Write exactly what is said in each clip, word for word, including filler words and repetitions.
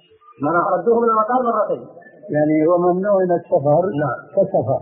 ما ردوه من المطار مرتين. يعني هو ممنوع من السفر. نعم كسفر.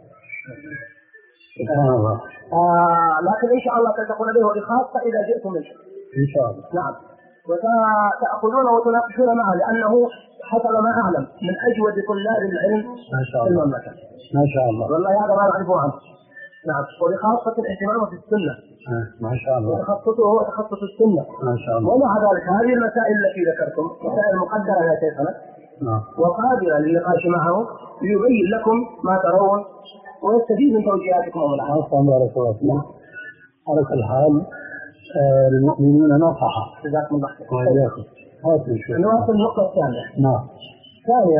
سبحان الله. آه لكن إن شاء الله تلتقون به بخاصة إذا جئتم منه إن شاء الله. نعم. وتأخذونه وتناقشون معه لأنه حصل ما أعلم من أجود طلاب العلم في المملكة. ما شاء الله. والله هذا ما نعرفه عنه. نعم. وبخاصة الاهتمام في السنة. آه. ما شاء الله. وتخصصه هو تخصص السنة. ما شاء الله. ومع ذلك هذه المسائل التي ذكرتم مسائل مقدرة يا شيخنا. نعم. وقادرة للنقاش معه ليبين لكم ما ترون ويستفيد من توجيهاتكم وملاحظاتكم. بارك الله فيك. على كل حال المؤمنون نصحا. جزاكم الله خير. وإياكم. نواصل النقطة الثانية. نعم. ثانيا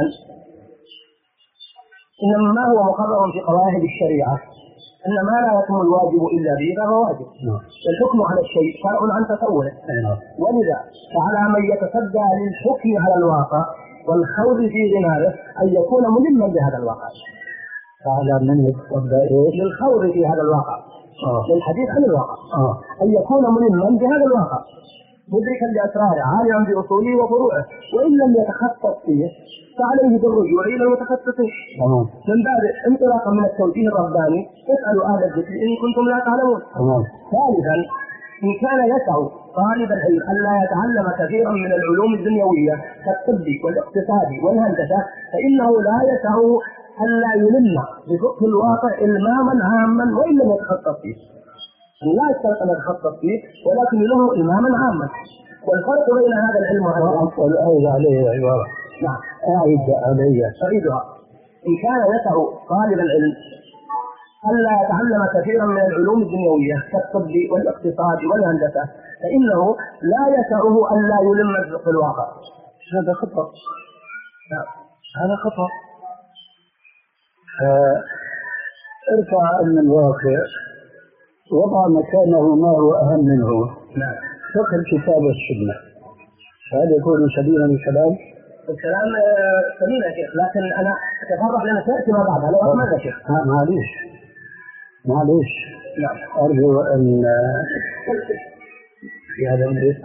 إن ما هو مقرر في قواعد الشريعة أن ما لا يتم الواجب إلا به فهو واجب. نعم. الحكم على الشيء فرع عن تصوره. نعم. ولذا فعلى من يتصدى للحكم على الواقع والخوض في غماره أن يكون ملما بهذا الواقع. فعلى من يتصدى للخوض في هذا الواقع. آه. للحديث عن الواقع. آه. أن يكون ملما بهذا الواقع مدركا لأسراره عالما بأصوله وفروعه وإن لم يتخصص فيه فعليه بالرجوع إلى المتخصصين. تمام. من باب انطلاقا من التوجيه الرباني اسألوا أهل الذكر إن كنتم لا تعلمون. تمام. ثالثا إن كان يسع طالب العلم أن لا يتعلم كثيرا من العلوم الدنيوية كالطب والاقتصاد والهندسة فإنه لا يسع أن لا يلم بفقه الواقع إلماما عاما وإن لم يتخصص فيه. لا يستطيع أن يتخصص فيه ولكن له إلماما عاما. والفرق بين هذا العلم وهذا أقول أعيد عليه عبارة. نعم. أعيد علي. أعيدها. إن كان يسع طالب العلم ألا يتعلم كثيرا من العلوم الدنيوية كالطب والاقتصاد والهندسة فإنه لا يسعه أن لا يلم بفقه الواقع. هذا خطأ. نعم. هذا خطأ. ارفع عن الواقع وضع مكانه ما هو أهم منه. نعم. فقه الكتاب والسنة. هذا يكون سبيلا للكلام. الكلام سبيل يا شيخ لكن أنا أتفرغ لأن سأتي ما بعدها لو أسمع يا شيخ. معليش معليش. نعم. أرجو أن في هذا المجلس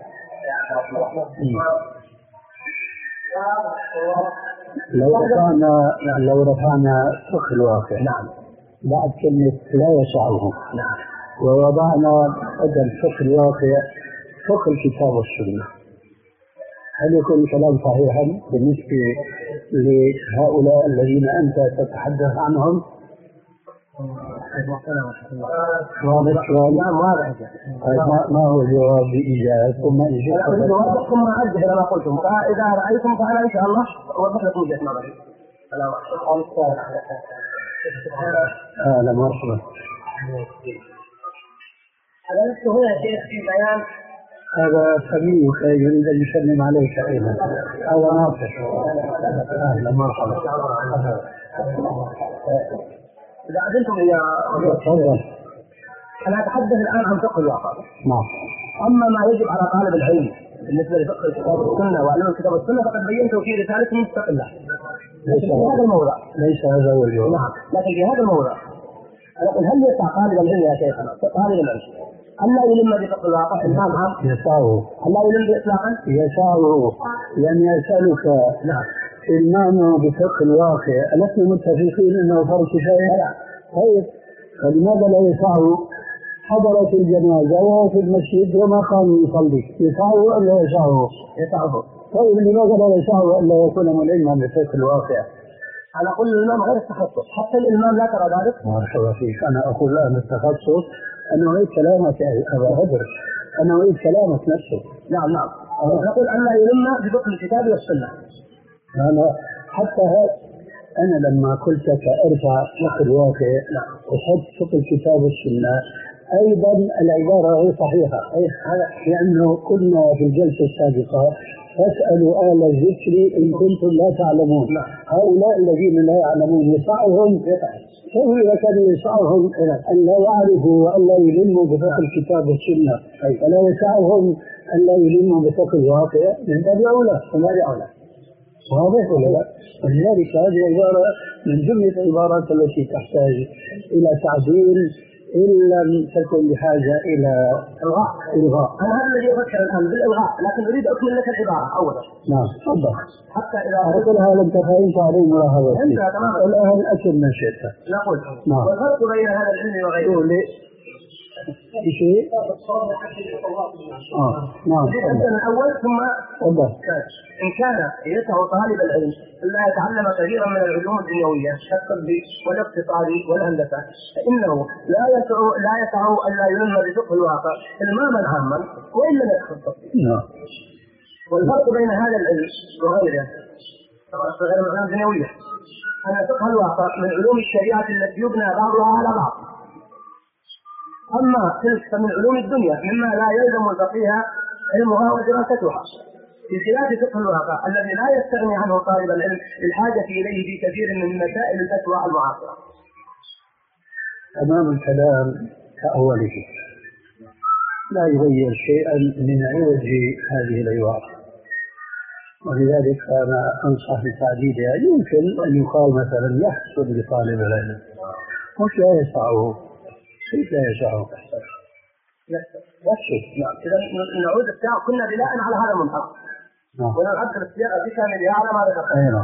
لو رفعنا لو رفعنا فقه الواقع. نعم. بعد كلمة لا يسعه. نعم. ووضعنا بدل فقه الواقع فقه الكتاب والسنة. هل يكون الكلام صحيحا بالنسبة لهؤلاء الذين أنت تتحدث عنهم؟ واضح شوي؟ نعم واضح. ما هو جواب بإيجاز ثم إجابة؟ الجواب ثم أرجع إلى ما قلتم فإذا رأيتم فأنا إن شاء الله أوضح لكم وجهة نظري. أهلا مرحبا. هذا نفسه هنا شيخ في بيان. هذا سميك يريد أن يسلم عليك أيضا. هذا ناصر. أهلا مرحبا. إذا أذنتم يا تفضل. أنا أتحدث الآن عن فقه الواقع. نعم. أما ما يجب على طالب العلم بالنسبة لفقه الكتاب والسنة وعلم الكتاب والسنة فقد بينته في رسالة مستقلة. ليس في هذا الموضع. ليس هذا هو الجواب. نعم. لكن في هذا الموضع أنا أقول هل يسع طالب العلم يا شيخنا طالب العلم أن لا يلم بفقه الواقع إلمام عام؟ يسعه. أن لا يلم بإطلاقا؟ يسعه. يعني أسألك. نعم. إلمامه بفقه الواقع ألسنا متفقين أنه فرض كفاية؟ لا. طيب فلماذا لا يسعه؟ حضرت الجنازة وهو في المسجد وما قام يصلي يسعه أم لا يسعه؟ يسعه. طيب لماذا لا يسعه أن لا يكون ملما بفقه الواقع؟ أنا أقول الإلمام غير التخصص حتى الإلمام لا ترى ذلك. مرحبا فيك. أنا أقول الآن التخصص أنا أريد كلامك يا أبا بدر. أنا أريد كلامك نفسه. نعم نعم. نقول أن لا يلم بفقه الكتاب والسنة. أنا حتى هذا أنا لما قلت لك أرفع فقه الواقع وحط فقه الكتاب والسنة أيضا العبارة غير صحيحة. لأنه كنا في الجلسة السابقة فاسألوا أهل الذكر إن كنتم لا تعلمون. هؤلاء الذين لا يعلمون يسعهم كيف إذا كان يسعهم أن لا يعرفوا وأن لا يلموا بفقه الكتاب والسنة ولا يسعهم أن لا يلموا بفقه الواقع من باب أولى وما أولى. واضح ولا لا؟ ولذلك هذه عبارة من جملة العبارات التي تحتاج إلى تعديل إن لم تكن بحاجة إلى الغاء. إلغاء. أنا هذا الذي أفكر الآن بالإلغاء، لكن أريد أكمل لك العبارة أولا. نعم تفضل. حتى إذا أقولها لم تفهمت عليه ملاحظتي. أنت تماما. الآن أكد ما شئت. نقول. نعم. والفرق بين هذا العلم وغيره. في شيء؟ آه. نعم. من الأول ثم تفضل. إن كان يسع طالب العلم ألا يتعلم كثيرا من العلوم الدنيوية كالطب والاقتصاد والهندسة، فإنه لا يسع لا يسع ألا يلم بفقه الواقع إلماما عاما وإن لم يدخل التطبيق. نعم. والفرق بين هذا العلم وغيره غير العلوم الدنيوية أن فقه الواقع من علوم الشريعة التي يبنى بعضها على بعض، أما تلك فمن علوم الدنيا مما لا يلزم الفقيه علمها ودراستها، بخلاف فقه الواقع الذي لا يستغني عنه طالب العلم للحاجة إليه في كثير من مسائل الفتوى المعاصرة. أمام الكلام كأوله لا يغير شيئا من عوج هذه العبارة، ولذلك أنا أنصح بتعديلها. يمكن أن يقال مثلا يحصل لطالب العلم مش لا يسعه، كيف لا يسعه؟ يحصل. نعم. إذا نعود الساعة كنا بناء على هذا المنطق. نعم. ونعدل السياق بكاملها على ما ذكرت. أيوة.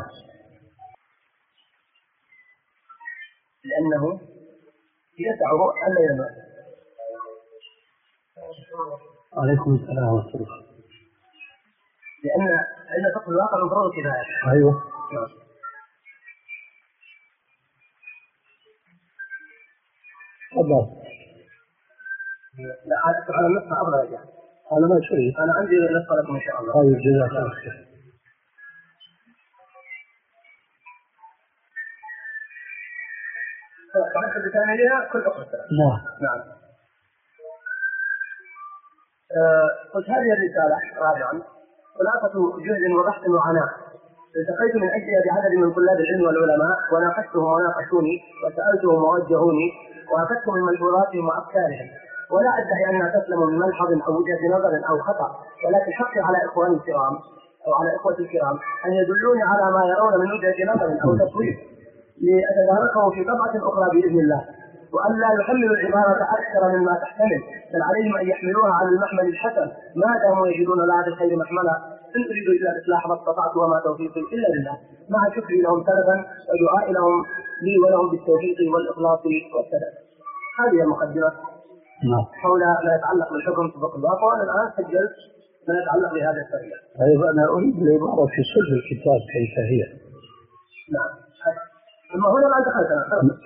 لأنه يسعه ألا ينام. عليكم السلام ورحمة الله. لأن علم فقه الواقع من فروض الكفاية. أيوة. تفضل. لا على النص أفضل يا جماعة. أنا ما شريت. أنا عندي نص لكم إن شاء الله. طيب جزاك الله خير. بعد بكاملها كل أخرى. نعم. نعم. قلت هذه الرسالة رابعا خلاصة جهد وبحث وعناء التقيت من أجلها بعدد من طلاب العلم والعلماء وناقشتهم وناقشوني وسألتهم ووجهوني وأخذت من ملحوظاتهم وأفكارهم، ولا أدعي أنها تسلم من ملحظ أو وجهة نظر أو خطأ، ولكن حقي على إخواني الكرام أو على إخوتي الكرام أن يدلوني على ما يرون من وجهة نظر أو تصوير لأتداركه في طبعة أخرى بإذن الله، وأن لا يحملوا العبارة أكثر مما تحتمل، بل عليهم أن يحملوها على المحمل الحسن ما داموا يجدون لها بالخير محملا. إن أريد إلا الإصلاح ما استطعت وما توفيقي إلا بالله، مع شكري لهم سلفا ودعائي لهم لي ولهم بالتوفيق والإخلاص والسداد. هذه المقدمة حول ما يتعلق بالحكم في فقه الواقع، وأنا الآن سجلت ما يتعلق بهذا السرية. طيب أنا أريد العبارة في صدر الكتاب كيف هي. نعم. ثم هنا الآن دخلتنا.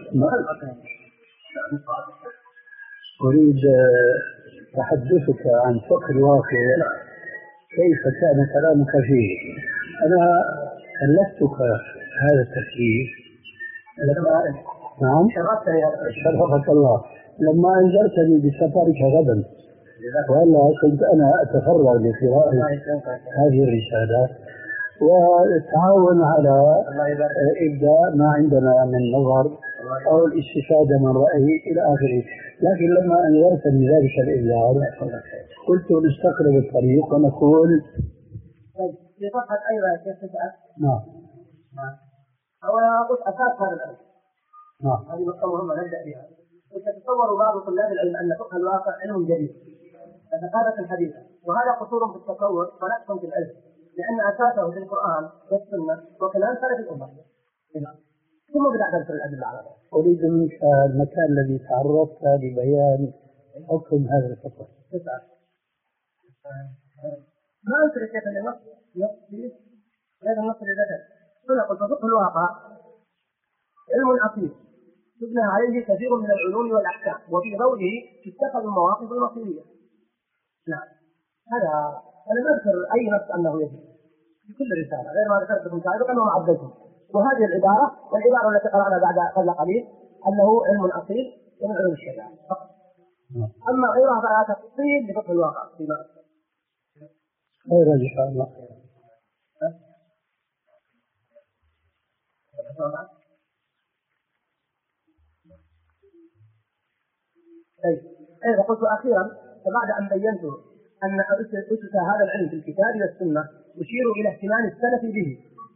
أريد تحدثك عن فقه الواقع كيف كان كلامك فيه. أنا كلفتك هذا التكليف لما نعم شرفك الله لما أنذرتني بسفرك غدا، وألا كنت أنا أتفرغ لقراءة هذه الرسالة والتعاون على إبداء ما عندنا من نظر أو الاستفادة من رأيه إلى آخره. لكن لما أنذرتني ذلك الإنذار قلت نستقرب الطريق ونقول في صفحة أيضا يا شيخ تسأل. نعم. أولا قلت أساس هذا العلم. نعم. هذه نقطة مهمة نبدأ بها. وتتصور بعض طلاب العلم أن فقه الواقع علم جديد ثقافة حديثة، وهذا قصور في التصور ونقص في العلم، لأن أساسه في القرآن والسنة وكلام سلف الأمة. ثم بدأ أدخل الأدلة على ذلك. أريد منك المكان الذي تعرضت لبيان حكم هذا الفقه. تسأل. ما أنكر كيف أن النص فيه غير النص اللي ذكر. هنا قلت فقه الواقع علم عقيم تبنى عليه كثير من العلوم والأحكام، وفي ضوئه تتخذ المواقف المصيرية. نعم. هذا أنا ما أذكر أي نص أنه يجب في كل رسالة غير ما ذكرت لكم سابقا وما عدلتم. وهذه العبارة والعبارة التي قرأنا بعد قبل قليل أنه علم أصيل ومن علوم الشريعة فقط. أما غيرها فلا تفصيل لفقه الواقع فيما خير إن شاء الله. طيب إذا قلت أخيرا فبعد أن بينت أن أسس هذا العلم في الكتاب والسنة يشير إلى اهتمام السلف به،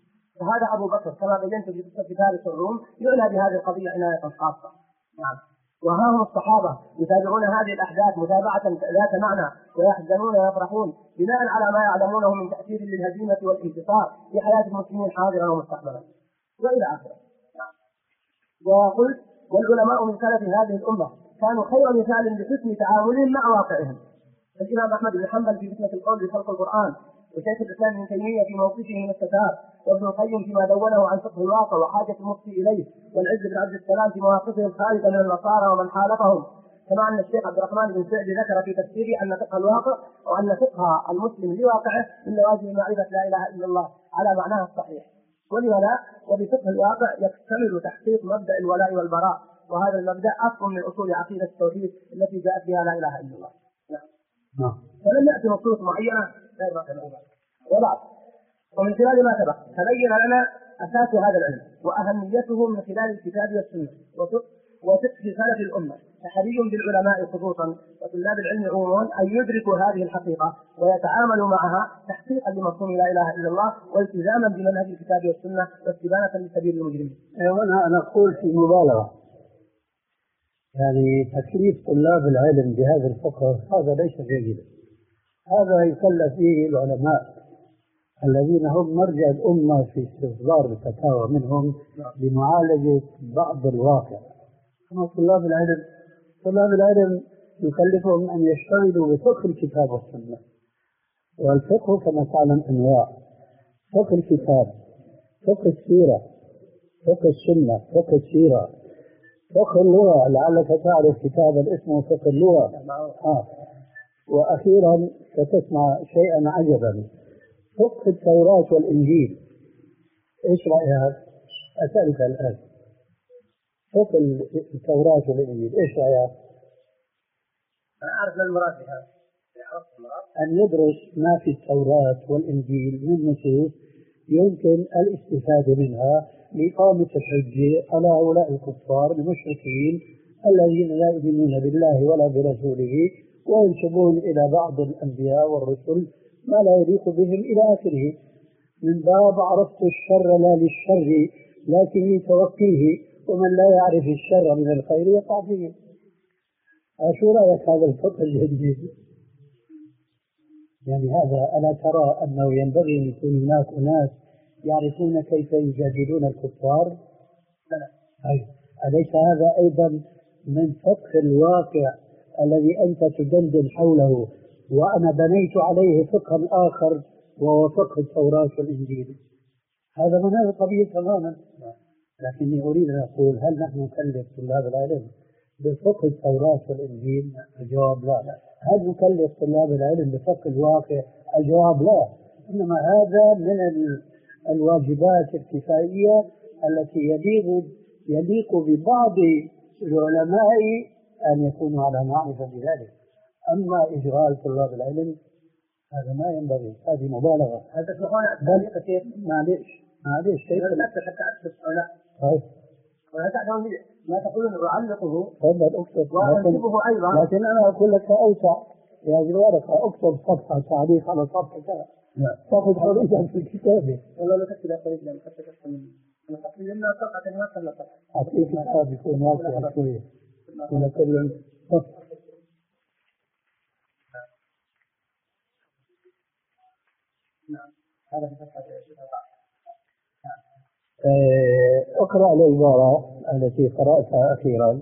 فهذا أبو بكر كما بينت في كتاب الروم يعنى بهذه القضية عناية خاصة. نعم. وها هم الصحابة يتابعون هذه الأحداث متابعة ذات معنى ويحزنون ويفرحون بناء على ما يعلمونه من تأثير للهزيمة والانتصار في حياة المسلمين حاضرا ومستقبلا وإلى آخره. وقلت والعلماء من سلف هذه الأمة كانوا خير مثال لحسن تعاملهم مع واقعهم. الإمام أحمد بن حنبل في فتنة القول بخلق القرآن، وشيخ الإسلام ابن تيمية في موقفه من الستار، وابن القيم فيما دونه عن فقه الواقع وحاجة المفتي إليه، والعز بن عبد السلام في مواقفه الخارجة من النصارى ومن حالفهم. كما أن الشيخ عبد الرحمن بن سعد ذكر في تفسيره أن فقه الواقع وأن فقه المسلم لواقعه من لوازم معرفة لا إله إلا الله على معناها الصحيح. ولما لا، وبفقه الواقع يكتمل تحقيق مبدأ الولاء والبراء، وهذا المبدأ أصل من أصول عقيدة التوحيد التي جاءت بها لا إله إلا الله. نعم. فلم يأتي نصوص معينة غير ما تبعها. وبعد، ومن خلال ما سبق تبين لنا أساس هذا العلم وأهميته من خلال الكتاب والسنة وفقه سلف الأمة. فحري بالعلماء خصوصا وطلاب العلم عموما أن يدركوا هذه الحقيقة ويتعاملوا معها تحقيقا لمفهوم لا إله إلا الله والتزاما بمنهج الكتاب والسنة واستبانة لسبيل المجرمين. وأنا أنا أقول في مبالغة، يعني تكليف طلاب العلم بهذا الفقه هذا ليس جيدا. هذا يكلف به العلماء الذين هم مرجع الأمة في استصدار الفتاوى منهم لمعالجة بعض الواقع. أما طلاب العلم طلاب العلم يكلفهم أن يشتغلوا بفقه الكتاب والسنة. والفقه كما تعلم أنواع: فقه الكتاب، فقه السيرة، فقه السنة، فقه السيرة، فقه اللغة. لعلك تعرف كتابا اسمه فقه اللغة. آه. وأخيرا ستسمع شيئا عجبا: فقه التوراة والإنجيل. إيش رأيك؟ أسألك الآن، فقه التوراة والإنجيل إيش رأيك؟ أنا أعرف ما المراد بهذا. أن يدرس ما في التوراة والإنجيل من نصوص يمكن الاستفادة منها لإقامة الحجة على هؤلاء الكفار المشركين الذين لا يؤمنون بالله ولا برسوله وينسبون إلى بعض الأنبياء والرسل ما لا يليق بهم إلى آخره. من باب عرفت الشر لا للشر لكن لتوقيه، ومن لا يعرف الشر من الخير يقع فيه. شو رأيك هذا الفقه الجديد؟ يعني هذا ألا ترى أنه ينبغي أن يكون هناك أناس يعرفون كيف يجادلون الكفار؟ لا. أليس هذا أيضا من فقه الواقع الذي أنت تدندن حوله وأنا بنيت عليه فقها آخر وهو فقه التوراة والإنجيل؟ هذا من هذا الطبيعي تماما. لكني أريد أن أقول: هل نحن نكلف طلاب العلم بفقه التوراة والإنجيل؟ الجواب لا. هل نكلف طلاب العلم بفقه الواقع؟ الجواب لا. إنما هذا من الواجبات الكفائية التي يليق يليق ببعض العلماء أن يكونوا على معرفة بذلك. أما إشغال طلاب العلم هذا ما ينبغي، هذه مبالغة. هذا تسمحون كثير؟ معليش معليش كيف لا حتى أكتب ولا طيب ولا تعلمون ما تقولون أعلقه تفضل اكتب وأنسبه أيضا. لكن أنا أقول لك أوسع في هذه الورقة اكتب صفحة تعليق على صفحة كذا تأخذ حرية في الكتاب. والله لا تكتب حرية لأن حتى تكتب منه أنا تقريبا لنا صفحة كلمات كلا صفحة أعطيه كتاب يكون واسع شوية كل كل صفحة. نعم هذا في صفحة اقرأ العبارة التي قرأتها أخيرا.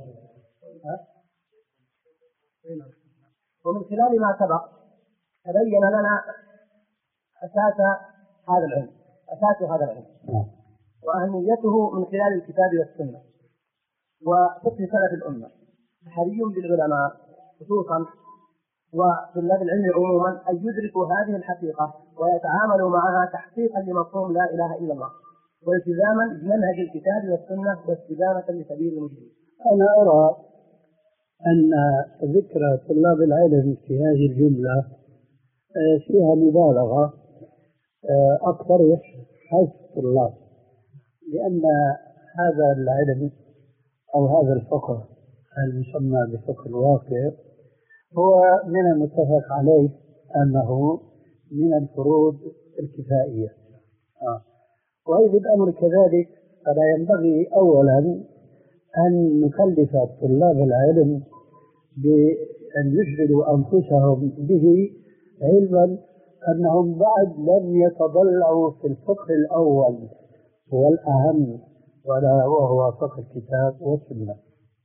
ومن خلال ما سبق تبين لنا أساس هذا العلم أساس هذا العلم وأهميته من خلال الكتاب والسنة وفقه سلف الأمة. حري بالعلماء خصوصا وطلاب العلم عموما أن يدركوا هذه الحقيقة ويتعاملوا معها تحقيقا لمفهوم لا إله إلا الله والتزاما بمنهج الكتاب والسنة واستدامة لسبيل المجرمين. أنا أرى أن ذكر طلاب العلم في هذه الجملة فيها مبالغة. أقترح حذف الطلاب، لأن هذا العلم أو هذا الفقه المسمى بفقه الواقع هو من المتفق عليه أنه من الفروض الكفائية. آه. وإذا الأمر كذلك فلا ينبغي أولا أن نكلف طلاب العلم بأن يشغلوا أنفسهم به، علما أنهم بعد لم يتضلعوا في الفقه الأول والأهم، ولا وهو فقه الكتاب والسنة.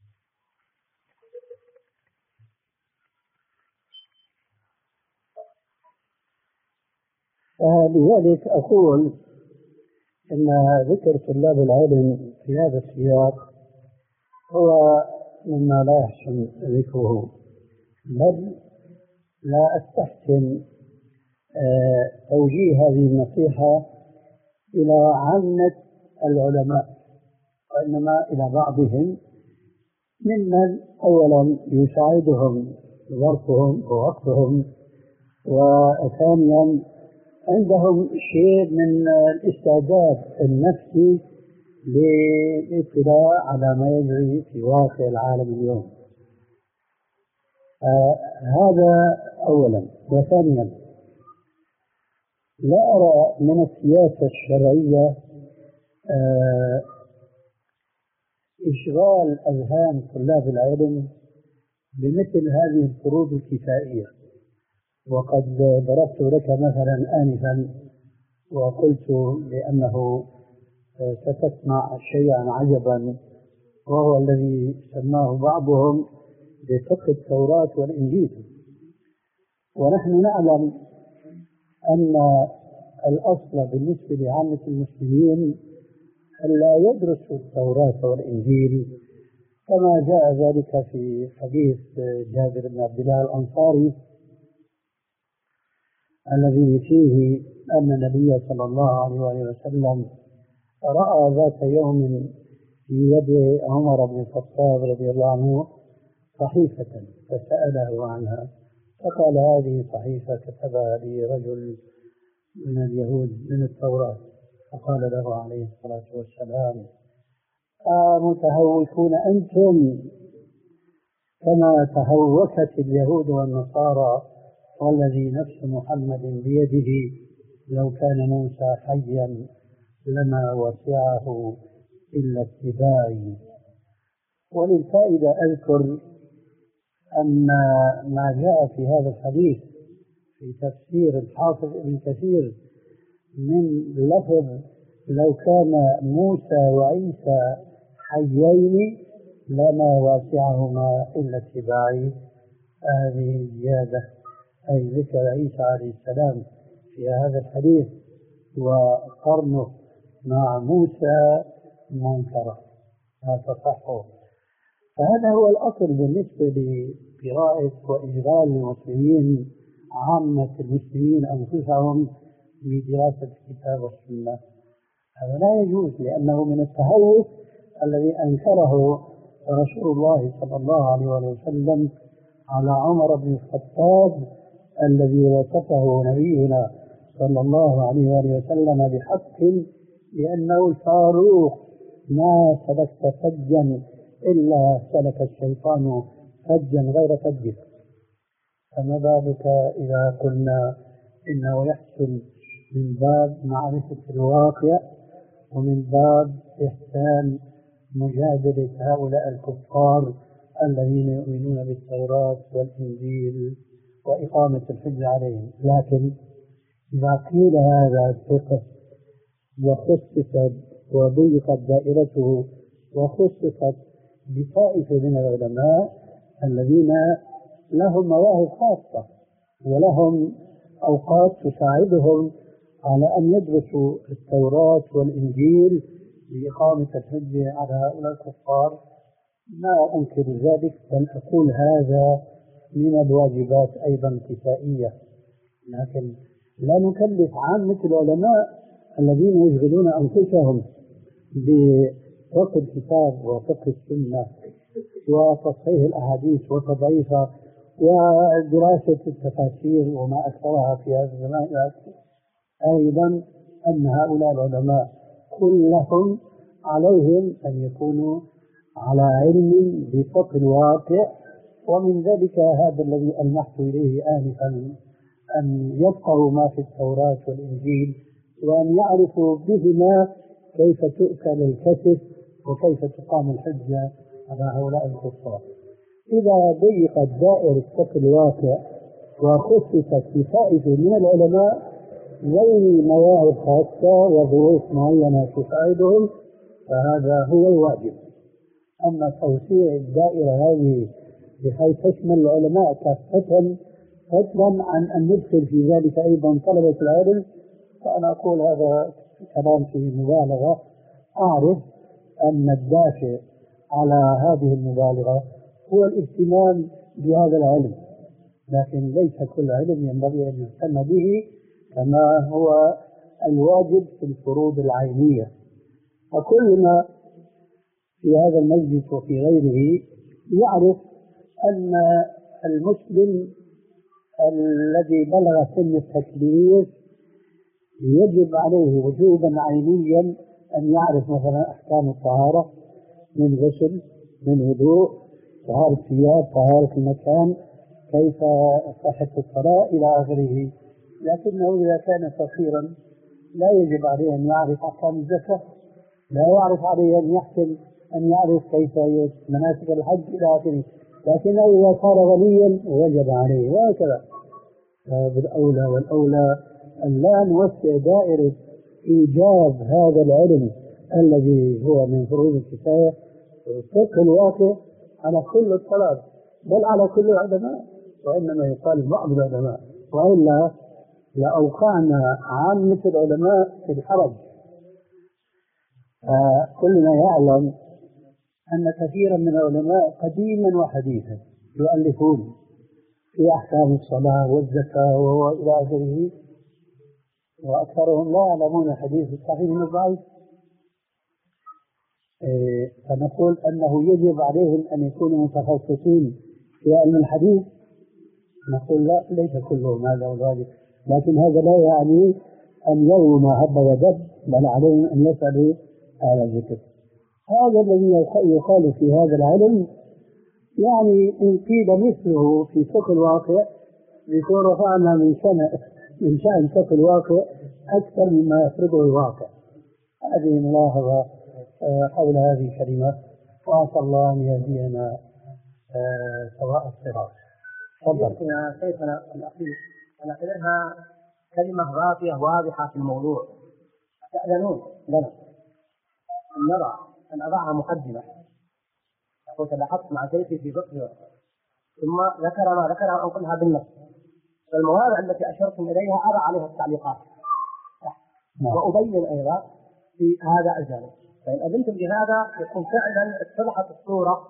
لذلك أقول إن ذكر طلاب العلم في هذا السياق هو مما لا يحسن ذكره، بل لا أستحسن توجيه هذه النصيحة إلى عامة العلماء، وإنما إلى بعضهم ممن أولا يساعدهم ظرفهم ووقتهم، وثانيا عندهم شيء من الاستعداد النفسي للاطلاع على ما يجري في واقع العالم اليوم. آه هذا أولا. وثانيا، لا أرى من السياسة الشرعية آه إشغال أذهان طلاب العلم بمثل هذه الفروض الكفائية. وقد ضربت لك مثلا آنفا وقلت بأنه ستسمع شيئا عجبا، وهو الذي سماه بعضهم بفقه التوراة والإنجيل. ونحن نعلم أن الأصل بالنسبة لعامة المسلمين ألا يدرسوا التوراة والإنجيل، كما جاء ذلك في حديث جابر بن عبد الله الأنصاري الذي فيه أن النبي صلى الله عليه وسلم رأى ذات يوم في يد عمر بن الخطاب رضي الله عنه صحيفة فسأله عنها، فقال: هذه صحيفة كتبها لي رجل من اليهود من التوراة. فقال له عليه الصلاة والسلام: أمتهوكون أنتم كما تهوكت اليهود والنصارى، والذي نفس محمد بيده لو كان موسى حيا لما وسعه إلا اتباعي. وللفائدة أذكر أن ما جاء في هذا الحديث في تفسير الحافظ ابن كثير من لفظ لو كان موسى وعيسى حيين لما وسعهما إلا اتباعي، هذه زيادة، أي ذكر عيسى عليه السلام في هذا الحديث وقرنه مع موسى منكرة لا تصحه. فهذا هو الأصل بالنسبة لقراءة وإشغال المسلمين عامة المسلمين أنفسهم بدراسة الكتاب والسنة. هذا لا يجوز، لأنه من التهوك الذي أنكره رسول الله صلى الله عليه وسلم على عمر بن الخطاب الذي وصفه نبينا صلى الله عليه وسلم بحق لأنه الفاروق ما سلكت فجا إلا سلك الشيطان فجا غير فجه. فما بالك إذا قلنا إنه يحصل من باب معرفة الواقع ومن باب إحسان مجادلة هؤلاء الكفار الذين يؤمنون بالتوراة والإنجيل وإقامة الحجة عليهم. لكن إذا قيل هذا الفقه وخصصت وضيقت دائرته وخصصت بطائفة من العلماء الذين لهم مواهب خاصة ولهم أوقات تساعدهم على أن يدرسوا التوراة والإنجيل لإقامة الحجة على هؤلاء الكفار، ما أنكر ذلك، بل أقول هذا من الواجبات أيضا كفائية. لكن لا نكلف عامة العلماء الذين يشغلون أنفسهم بفقه الكتاب وفقه السنة وتصحيح الأحاديث وتضعيفها ودراسة التفاسير وما أكثرها في هذا الزمان، أيضا أن هؤلاء العلماء كلهم عليهم أن يكونوا على علم بفقه الواقع. ومن ذلك هذا الذي ألمحت إليه آنفا، أن يفقهوا ما في التوراة والإنجيل وأن يعرفوا بهما كيف تؤكل الكتف وكيف تقام الحجة على هؤلاء الكفار. إذا ضيقت دائرة فقه الواقع وخصصت بطائفة من العلماء ذوي مواهب خاصة وظروف معينة تساعدهم فهذا هو الواجب. أما توسيع الدائرة هذه بحيث تشمل العلماء كافة فضلا عن أن ندخل في ذلك أيضا طلبة العلم، فأنا أقول هذا كلام في مبالغة. أعرف أن الدافع على هذه المبالغة هو الاهتمام بهذا العلم، لكن ليس كل علم ينبغي أن يهتم به كما هو الواجب في الفروض العينية. وكلنا في هذا المجلس وفي غيره يعرف أن المسلم الذي بلغ سن التكليف يجب عليه وجوبا عينيا أن يعرف مثلا أحكام الطهارة من غسل، من وضوء، طهارة الثياب، طهارة المكان، كيف صحة الصلاة إلى آخره. لكنه إذا كان صغيرا لا يجب عليه أن يعرف أحكام الزكاة، لا يعرف عليه أن يحسن أن يعرف كيف مناسك الحج إلى آخره. لكنه إذا صار غنيا وجب عليه، وهكذا. بالأولى والأولى أن لا نوسع دائرة إيجاب هذا العلم الذي هو من فروض الكفاية فقه الواقع على كل الطلاب بل على كل العلماء، وإنما يقال بعض العلماء، وإلا لأوقعنا عامة العلماء في الحرج. كلنا يعلم أن كثيرا من العلماء قديما وحديثا يؤلفون في أحكام الصلاة والزكاة وإلى آخره، وأكثرهم لا يعلمون الحديث الصحيح من الضعيف. فنقول أنه يجب عليهم أن يكونوا متخصصين في علم الحديث، نقول لا، ليس كلهم هذا الواجب، لكن هذا لا يعني أن يروا ما هب ودب، بل عليهم أن يسألوا على الذكر. هذا الذي يقال في هذا العلم، يعني إن قيل مثله في فقه الواقع يكون رفعنا من شأن من شأن فقه الواقع أكثر مما يفرضه الواقع. هذه ملاحظة حول هذه الكلمة، وأسأل الله أن يهدينا سواء الصراط. تفضل يا شيخنا الأخير، أنا أعتبرها كلمة راقية واضحة في الموضوع. تأذنون لنا أن نضع أن أضعها مقدمة. أقول تلاحظت مع شيخي في فقه ثم ذكر ما ذكر أنقلها بالنص، فالمواضع التي أشرتم إليها أضع عليها التعليقات وأبين أيضا في هذا الجانب، فإن أذنتم بهذا يكون فعلا اتضحت الصورة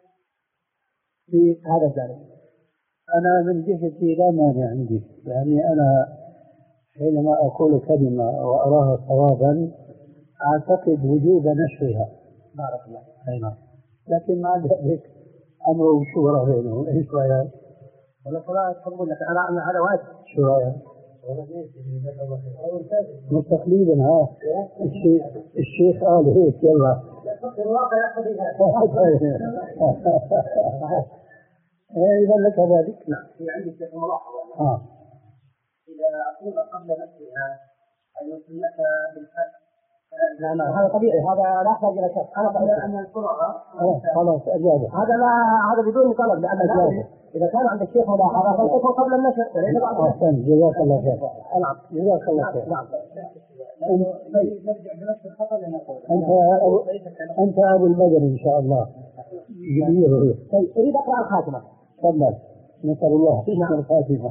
في هذا الجانب. أنا من جهتي لا مانع عندي، يعني أنا حينما أقول كلمة وأراها صوابا أعتقد وجوب نشرها. بارك الله. أيضا. لكن مع ذلك أمر شورى بينهم. إيش رأيك؟ ولا صلاة تقول لك أنا أن هذا واجب. شو رأيك؟ مش تقليدا. ها الشيخ الشيخ قال هيك يلا. الواقع يقتضي إذا لك ذلك. نعم. في عندي شيء ملاحظة. آه. إذا أقول قبل نفسها أن يسمك بالفتح. لا لا هذا طبيعي، هذا لا يحتاج إلى شك. أنا قبل أن أذكرها. خلاص أجابه. هذا لا هذا بدون طلب، لأن أجابه. إذا كان عند الشيخ ملاحظة فلتكن قبل النشر وليس بعد النشر. أحسن، جزاك الله خير. نعم جزاك الله خير. نعم. نرجع بنفس الخطأ لنقول. أنت أبو أنت أبو البدر إن شاء الله. كبير. طيب أريد أقرأ الخاتمة. تفضل. نسأل الله حسن الخاتمة.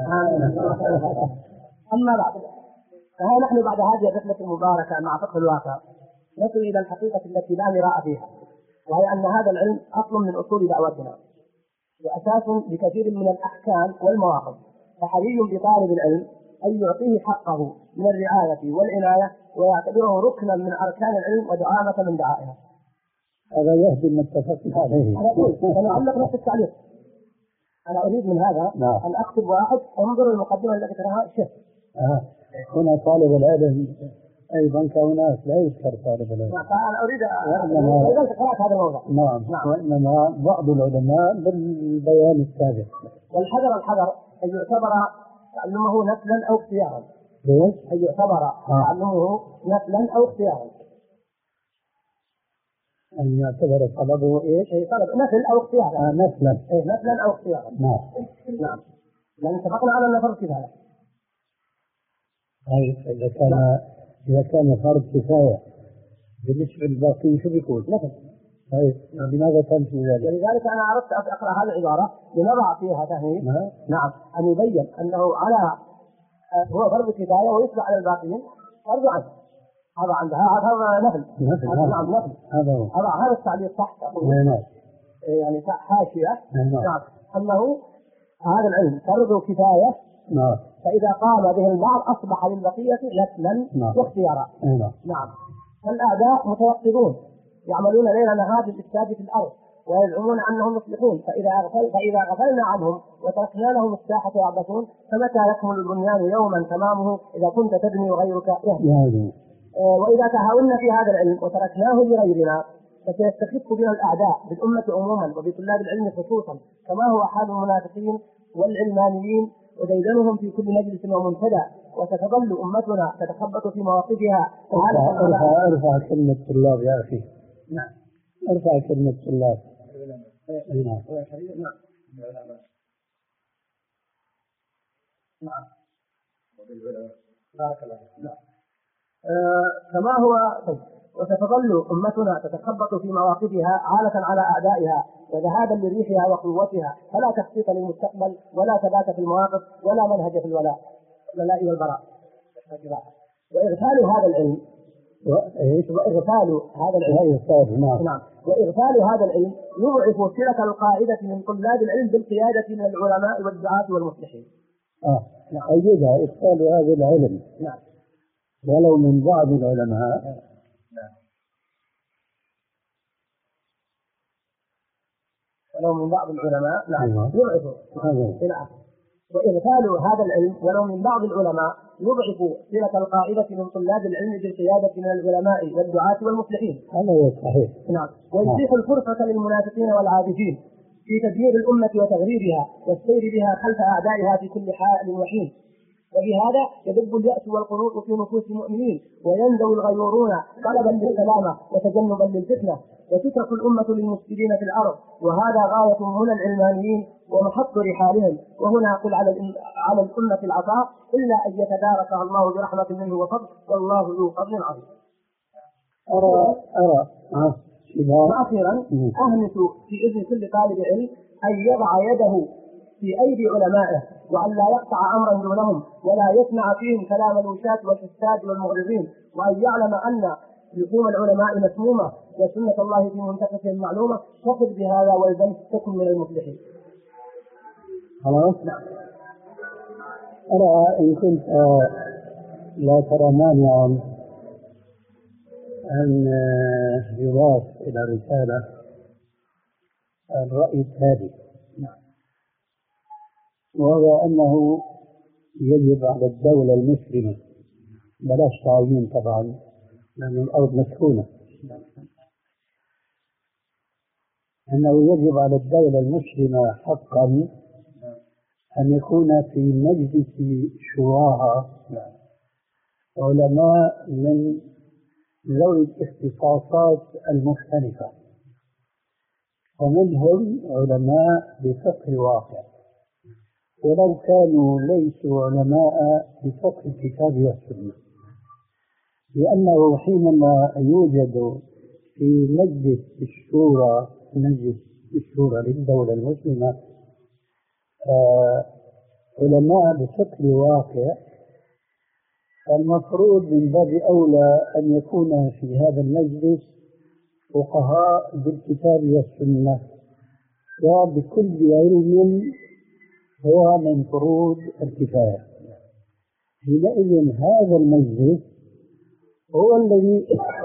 أما بعد، فها نحن بعد هذه الرحلة المباركة مع فقه الواقع نصل إلى الحقيقة التي لا مراء فيها، وهي أن هذا العلم أصل من أصول دعوتنا وأساس لكثير من الأحكام والمواقف، فحري بطالب العلم أن يعطيه حقه من الرعاية والعناية ويعتبره ركنا من أركان العلم ودعامة من دعائها. هذا يهدي ما اتفقنا عليه. أنا أقول أنا أعلق نفس التعليق. أنا أريد من هذا نعم. أن أكتب واحد انظر المقدمة التي ذكرها الشيخ. آه. هنا طالب العلم أيضا كوناس لا يذكر طالب العلم. أنا أريد وإنما... أن قرأت هذا الموضوع. نعم. نعم. وإنما بعض العلماء بالبيان السابق. والحذر الحذر أن يعتبر تعلمه نسلا أو اختيارا. ليش؟ أن يعتبر تعلمه نسلا أو اختيارا. أن يعتبر طلبه إيش؟ إيه طلب نفل أو اختيار. آه نفلا. إيه نفلا أو اختيارا. نعم. نعم. لأن اتفقنا على أن فرض كفاية. طيب إذا كان نعم. إذا كان فرض كفاية بالنسبة للباقي شو بيكون؟ نفل. طيب لماذا كان في ذلك؟ ولذلك أنا أردت أن أقرأ هذه العبارة لنضع فيها تهيئ. نعم. نعم. أن يبين أنه على هو فرض كفاية ويتبع على الباقيين فرض عنه. هذا عندها هذا نفل. نفل. نعم نفل. هذا هو. هذا هذا التعليق صح. نعم. يعني حاشية. نعم. نعم. أنه هذا العلم فرض كفاية. نعم. فإذا قام به البعض أصبح للبقية نفلا واختيارا. نعم. نعم. فالأعداء متوقفون يعملون ليل نهار للإفساد في الأرض ويزعمون أنهم مصلحون، فإذا أغفل فإذا غفلنا عنهم وتركنا لهم الساحة يعبثون فمتى يكمل البنيان يوما تمامه إذا كنت تبني وغيرك يهدي. آه وإذا تهاونا في هذا العلم وتركناه لغيرنا فسيستخف بنا الأعداء بالأمة عموما وبطلاب العلم خصوصا، كما هو حال المنافقين والعلمانيين وديدنهم في كل مجلس ومنتدى، وستظل أمتنا تتخبط في مواقفها. ارفع ارفع ارفع كلمة طلاب يا أخي. نعم. ارفع كلمة طلاب. نعم. نعم. بارك الله. نعم. كما هو وستظل أمتنا تتخبط في مواقفها عالة على أعدائها وذهابا لريحها وقوتها، فلا تخطيط للمستقبل ولا ثبات في المواقف ولا منهج في الولاء الولاء والبراء. وإغفال هذا العلم وإغفال هذا العلم نعم وإغفال هذا العلم يضعف سلة القاعدة من طلاب العلم بالقيادة من العلماء والدعاة والمصلحين. آه نعم. أيضا إغفال هذا العلم نعم ولو من بعض العلماء نعم ولو من بعض العلماء نعم يضعف نعم وإغفال هذا العلم ولو من بعض العلماء يضعف صلة القاعدة من طلاب العلم بالقيادة من العلماء والدعاة والمصلحين. هذا هو صحيح. نعم. ويتيح الفرصة للمنافقين والعابثين في تدمير الأمة وتغريبها والسير بها خلف أعدائها في كل حال وحين. وبهذا يدب اليأس والقنوط في نفوس المؤمنين وينزوي الغيورون طلبا للسلامة وتجنبا للفتنة، وتترك الأمة للمفسدين في الأرض، وهذا غاية منى العلمانيين ومحط رحالهم. وهنا أقول على على الأمة العطاء إلا أن يتداركها الله برحمة منه وفضل، والله ذو فضل عظيم. أرى أرى أه. وأخيرا أهمس في إذن كل طالب علم أن يضع يده في أيدي علمائه وأن لا يقطع أمرا دونهم ولا يسمع فيهم كلام الوشاة والحساد والمغرضين، وأن يعلم أن لحوم العلماء مسمومة وسنة الله في منتقصهم معلومة، فقد بهذا والزم تكن من المفلحين. خلاص. أرى إن كنت لا ترى مانعا أن يضاف إلى رسالة الرأي التالي، وهو أنه يجب على الدولة المسلمة، بلاش تعيين طبعا لأن الأرض مسكونة، أنه يجب على الدولة المسلمة حقا أن يكون في مجلس شوراها علماء من ذوي الاختصاصات المختلفة، ومنهم علماء بفقه الواقع، ولو كانوا ليسوا علماء بفقه الكتاب والسنة، لأنه حينما يوجد في مجلس الشورى مجلس الشورى للدولة المسلمة آه علماء بفقه الواقع، المفروض من باب أولى أن يكون في هذا المجلس فقهاء بالكتاب والسنة وبكل علم هو من فروض الكفاية. حينئذ هذا المجلس هو الذي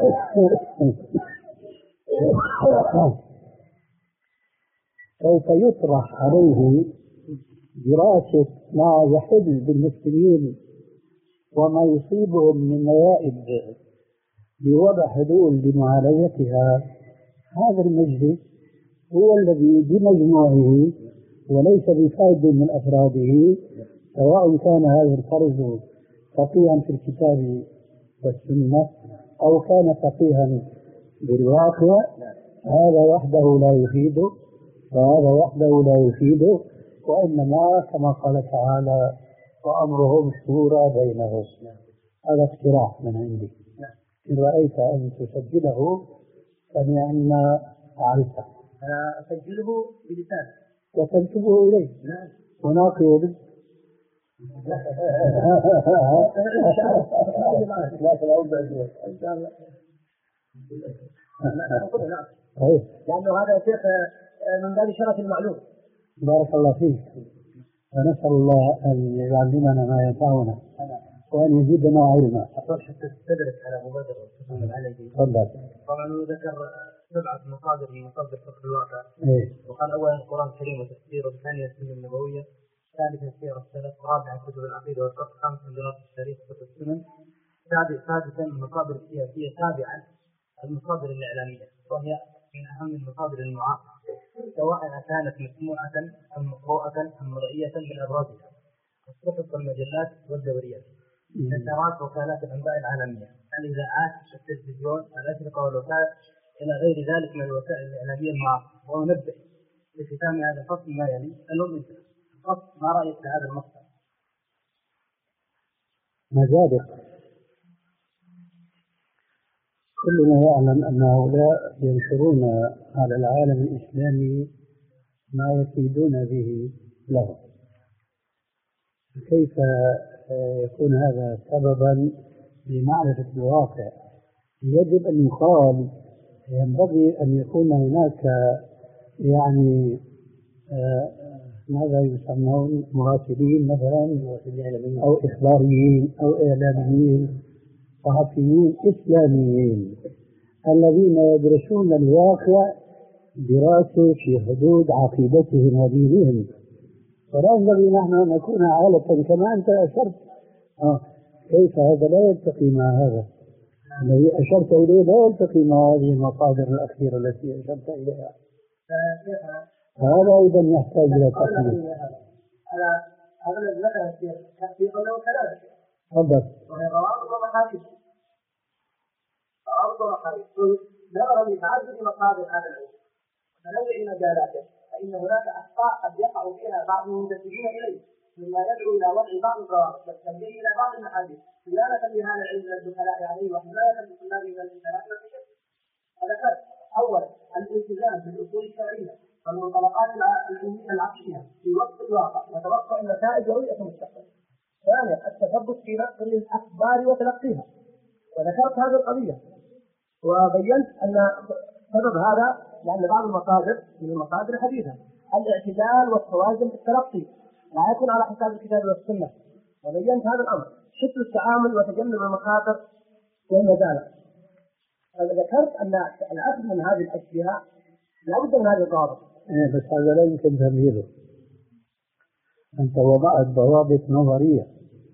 سوف يطرح عليه دراسة ما يحل بالمسلمين وما يصيبهم من نوائب بوضع حلول لمعالجتها. هذا المجلس هو الذي بمجموعه وليس بفرد من أفراده، سواء كان هذا الفرد فقيها في الكتاب والسنة أو كان فقيها بالواقع، هذا وحده لا يفيد، وهذا وحده لا يفيد، وإنما كما قال تعالى وأمرهم شورى بينهم. هذا اقتراح من عندي، إن رأيت أن تسجله فنعم فعلته. أنا أسجله بلسان وتنسبه إليه. نعم. هناك يجب لأنه هذا شيخ من باب شرف المعلوم. بارك الله فيك، ونسأل الله أن يعلمنا ما ينفعنا وأن يزيدنا علما. أقول حتى تدرس على مبادرة وتفهم عليه. تفضل. طبعا ذكر سبعة مصادر من مصادر فقه الواقع. إيه. وقال أولا القرآن الكريم وتفسيره، ثانيا السنة النبوية، ثالثا سير السلف، رابعا كتب العقيدة والفقه، خامسا دراسة التاريخ وكتب السنن، سادسا المصادر السياسية، سابعا المصادر الإعلامية، وهي من أهم المصادر المعاصرة سواء كانت مسموعة أم مقروءة أم مرئية. من أبرزها الصحف والمجلات والدوريات، نشرات وكالات الأنباء العالمية، الإذاعات، التلفزيون، الأشرطة والوسائل إلى غير ذلك من الوسائل الإعلامية المعاصرة. وننبه لختام هذا الفصل ما يلي: الفصل ما رأيك في هذا المقطع؟ مزادق. كلنا يعلم أن هؤلاء ينشرون على العالم الإسلامي ما يفيدون به له. كيف يكون هذا سببا لمعرفة الواقع؟ يجب أن يقال، ينبغي أن يكون هناك يعني ماذا يسمون مراسلين مثلا، أو إخباريين أو إعلاميين، صحفيين إسلاميين الذين يدرسون الواقع دراسة في حدود عقيدتهم ودينهم. ولا ينبغي نحن أن نكون عالة كما أنت أشرت. آه. كيف هذا لا يلتقي مع هذا الذي أشرت إليه، لا يلتقي مع هذه المصادر الأخيرة التي أشرت إليها. هذا أيضا يحتاج إلى تحليل. على أغلب ذكر في قوله كذلك. تفضل. وهي روابط ومحادث. روابط ومحادث. نظرا لتعدد مصادر هذا العلم وتنوع مجالاته، فإن هناك أخطاء قد يقع فيها بعض المنتسبين إليه، مما يدعو إلى وضع بعض الروابط والتنبيه إلى بعض المحادث صيانة لهذا العلم من الدخلاء عليه وحماية لطلابه من الانحراف والتشتت. فذكرت أولا الالتزام بالأصول الشرعية والمنطلقات العلمية العقلية في وقت الواقع وتوقع النتائج ورؤية المستقبل. ثانيا التثبت في نقل الأخبار وتلقيها، وذكرت هذه القضية وبينت أن سبب هذا لأن بعض المصادر من المصادر الحديثة الاعتدال والتوازن في التلقي لا يكون على حساب الكتاب والسنة، وبينت هذا الأمر حسن التعامل وتجنب المخاطر والمزالة. ذكرت أن الأخذ من هذه الأشياء لا بد من هذه الضوابط. إيه بس هذا لا يمكن تمييزه. أنت وضعت ضوابط نظرية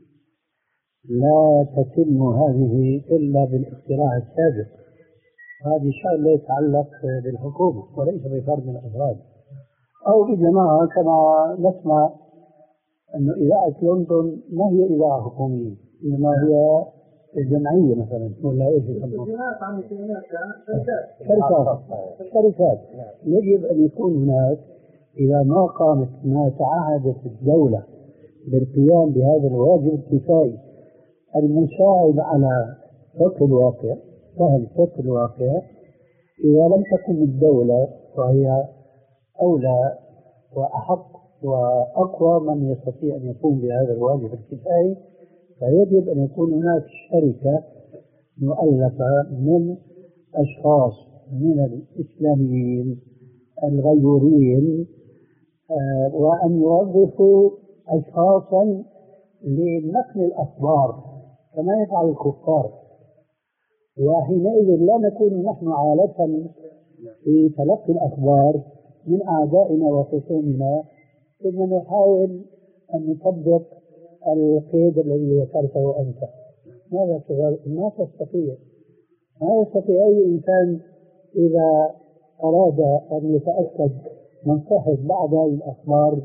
لا تتم هذه إلا بالاقتراع السابق. هذه شأن لا يتعلق بالحكومة وليس بفرد من الأفراد أو بجماعة، كما نسمع أن إذاعة لندن ما هي إذاعة حكومية، إنما هي جمعية مثلا ولا إيش يسمونها؟ شركات. شركات. يجب أن يكون هناك، إذا ما قامت ما تعهدت الدولة بالقيام بهذا الواجب الكفائي المساعد على فك الواقع، فهم فك الواقع، إذا لم تكن الدولة وهي أولى وأحق وأقوى من يستطيع أن يقوم بهذا الواجب الكفائي، فيجب أن يكون هناك شركة مؤلفة من أشخاص من الإسلاميين الغيورين، آه وأن يوظفوا أشخاصا لنقل الأخبار كما يفعل الكفار، وحينئذ لا نكون نحن عالة في تلقي الأخبار من أعدائنا وخصومنا، ثم نحاول أن نطبق القيد الذي ذكرته أنت. ماذا تغير؟ ما تستطيع ما يستطيع أي إنسان إذا أراد أن يتأكد من صحة بعض هذه الأخبار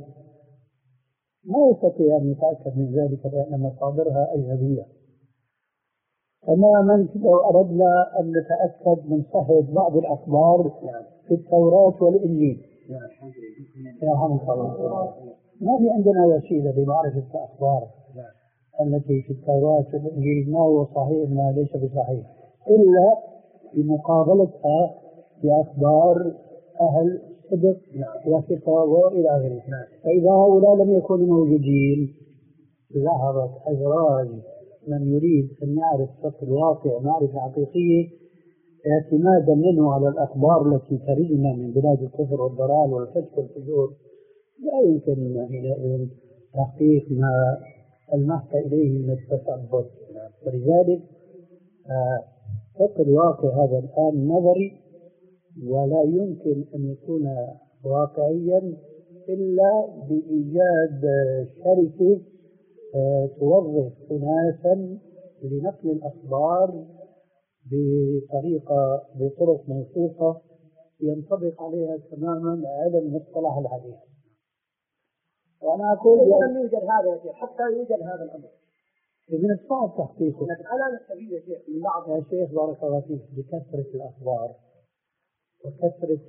ما يستطيع أن يتأكد من ذلك لأن مصادرها أجنبية. تماما لو أردنا أن نتأكد من صحة بعض الأخبار في التوراة والإنجيل. يا رحمك الله. ما في عندنا وسيلة لمعرفة الأخبار التي في التوراة والإنجيل ما هو صحيح ما ليس بصحيح إلا بمقابلتها بأخبار أهل صدق وثقة وإلى آخره. فإذا هؤلاء لم يكونوا موجودين ظهرت أزواج من يريد أن يعرف فقه الواقع معرفة حقيقية اعتمادا منه على الأخبار التي تردنا من بلاد الكفر والضلال والفسق والفجور لا يمكن حينئذ تحقيق ما المحت إليه من التثبت. ولذلك فقه الواقع هذا الآن نظري ولا يمكن أن يكون واقعيا إلا بإيجاد شركة توظف أناسا لنقل الأخبار بطريقة بطرق موثوقة ينطبق عليها تماما علم مصطلح الحديث. وأنا أقول لم يوجد هذا يا شيخ حتى يوجد هذا الأمر من الصعب تحقيقه. لكن أنا نستفيد يا شيخ من بعض يا شيخ بارك الله فيك بكثرة الأخبار وكثرة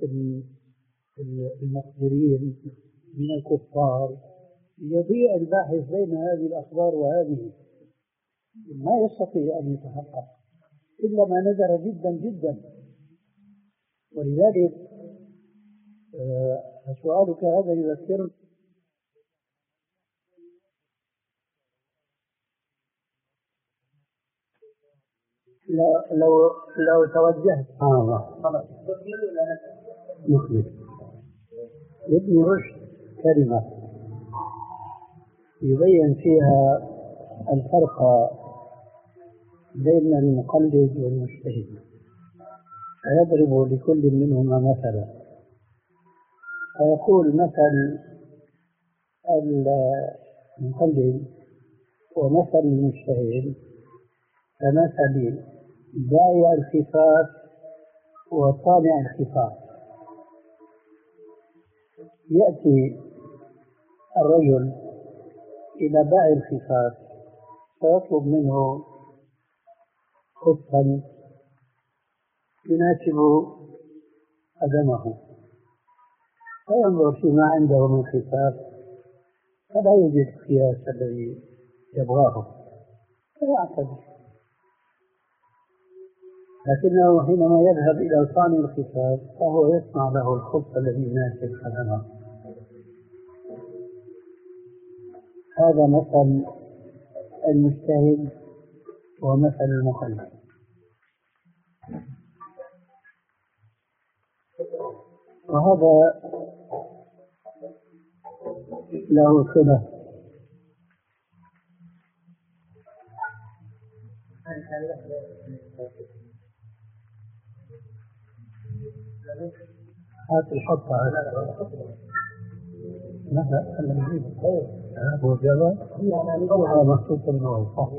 المخبرين من الكفار يضيع الباحث بين هذه الأخبار وهذه ما يستطيع أن يتحقق إلا ما نذر جدا جدا. ولذلك آه سؤالك هذا يذكر لو لو لو توجهت آه نخبر ابن رشد كلمة يبين فيها الفرق بين المقلد والمجتهد فيضرب لكل منهما مثلا فيقول مثل المقلد ومثل المجتهد كمثل بائع الخفاف وصانع الخفاف. يأتي الرجل إلى بائع الخفاف فيطلب منه خفا يناسب قدمه فينظر فيما عنده من خفاف فلا يوجد القياس الذي يبغاه فيعتذر. لكنه حينما يذهب إلى صانع الخفاف فهو يصنع له الخف الذي يناسب قدمه. هذا مثل المجتهد ومثل المقلد. وهذا له صلة هات الحطة على ماذا الذي أبو جبل هذا مخصوص بالنوع صح.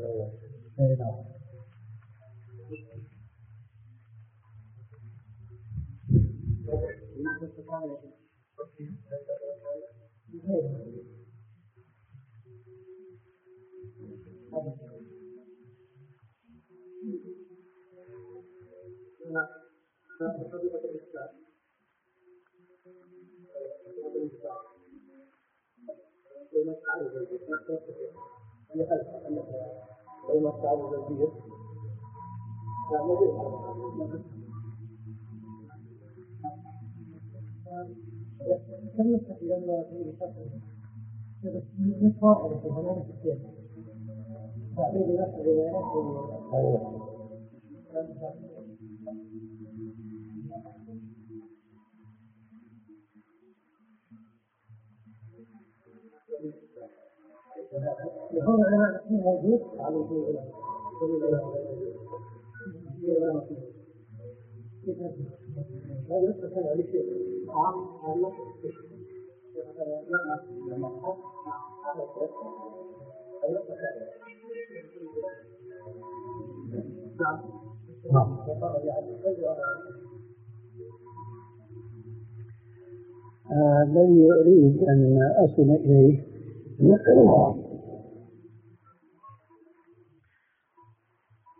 الذي أريد أن أصل إليه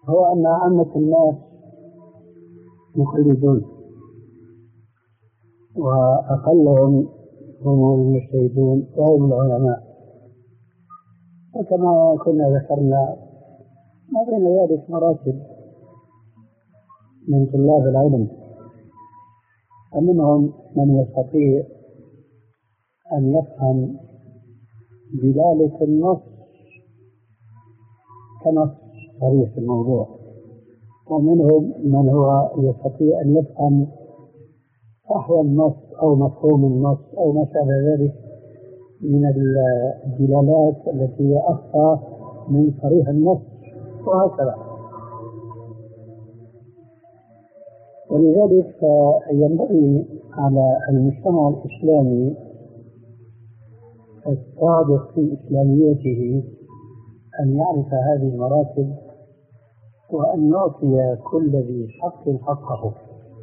هو أن عامة الناس مخلدون، وأقلهم هم المجتهدون وهم العلماء. وكما كنا ذكرنا ما بين ذلك مراتب من طلاب العلم، ومنهم من يستطيع أن يفهم دلالة النص كنص صريح في الموضوع، ومنهم من هو يستطيع أن يفهم فحوى النص أو مفهوم النص أو ما شابه ذلك من الدلالات التي هي أخفى من صريح النص، وهكذا. ولذلك ينبغي على المجتمع الإسلامي الصادق في إسلاميته أن يعرف هذه المراتب، وأن يعطي كل ذي حق حقه.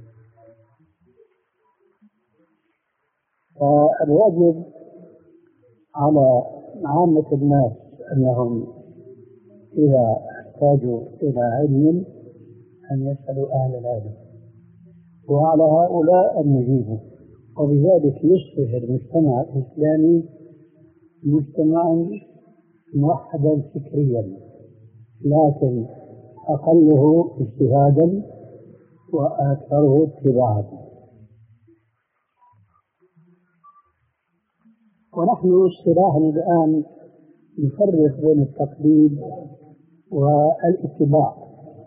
فالواجب على عامة الناس أنهم إذا احتاجوا إلى علم أن يسألوا أهل العلم، وعلى هؤلاء أن يجيبوا، وبذلك يصبح المجتمع الإسلامي مجتمعا موحدا فكريا، لكن أقله اجتهادا وأكثره اتباعا. ونحن اصطلاحا الآن نفرق بين التقليد والاتباع،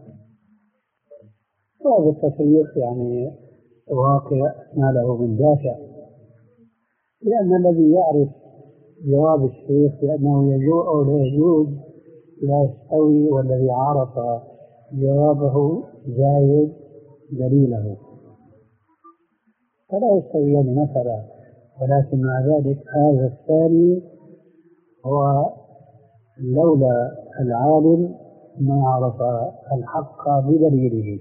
وهذا التفريق يعني واقع ما له من دافع، لأن الذي يعرف جواب الشيخ بأنه يجوز أو لا يجوز لا يستوي، والذي عرف جوابه زايد دليله، فلا يستويان مثلا. ولكن مع ذلك هذا الثاني هو لولا العالم ما عرف الحق بدليله.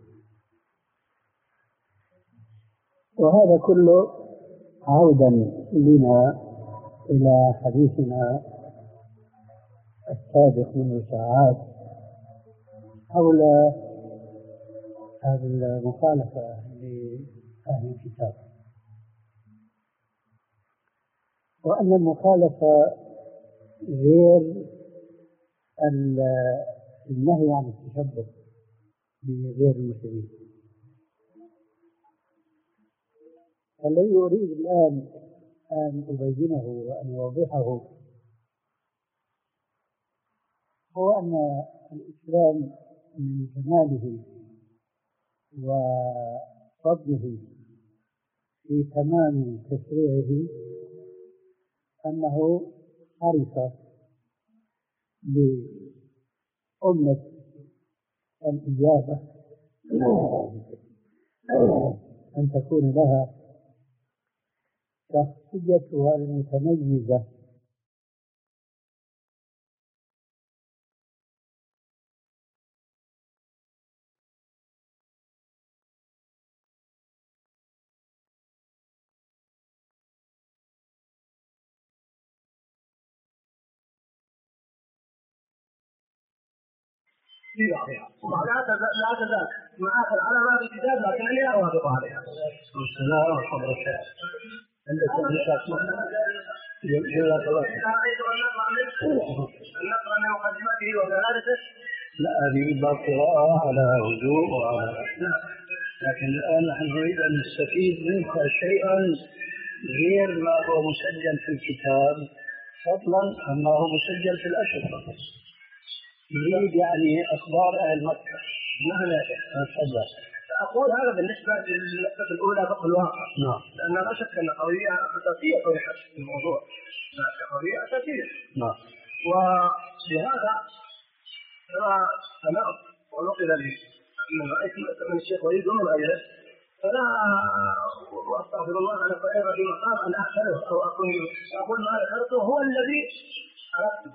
وهذا كله عودا بنا إلى حديثنا السابق منذ ساعات حول هذه المخالفة لأهل الكتاب، وأن المخالفة غير النهي عن التشبه بغير المسلمين. الذي أريد الآن أن أبينه وأن أوضحه هو أن الإسلام من جماله وفضله في تمام تشريعه أنه حرص بأمة الإجابة أن تكون لها شخصيتها المتميزة في بعضها، لا تزال لا تزال معاك على باب الكتاب لكنني لا أوافق عليها. لا خبر الشيخ عندك النقل من مقدمته وجلالته. لا هذه باب قراءة على هدوء وعلى لكن الآن نحن نريد أن نستفيد منك شيئا غير ما هو مسجل في الكتاب، فضلا أنه مسجل في الأشرطة. نريد يعني أخبار أهل مكة. نعم يا شيخ. تفضل. أقول هذا بالنسبة للنقطة الأولى فقه الواقع. نعم. لأن لا شك أن قضية أساسية طرحت في الموضوع. قضية أساسية. نعم. ولهذا كما سمعت ونقل لي من الشيخ وليد ومن غيره، فلا واستغفر الله أن أقول في مقام أن أحسنه أو أقول أقول ما ذكرته هو الذي أردته.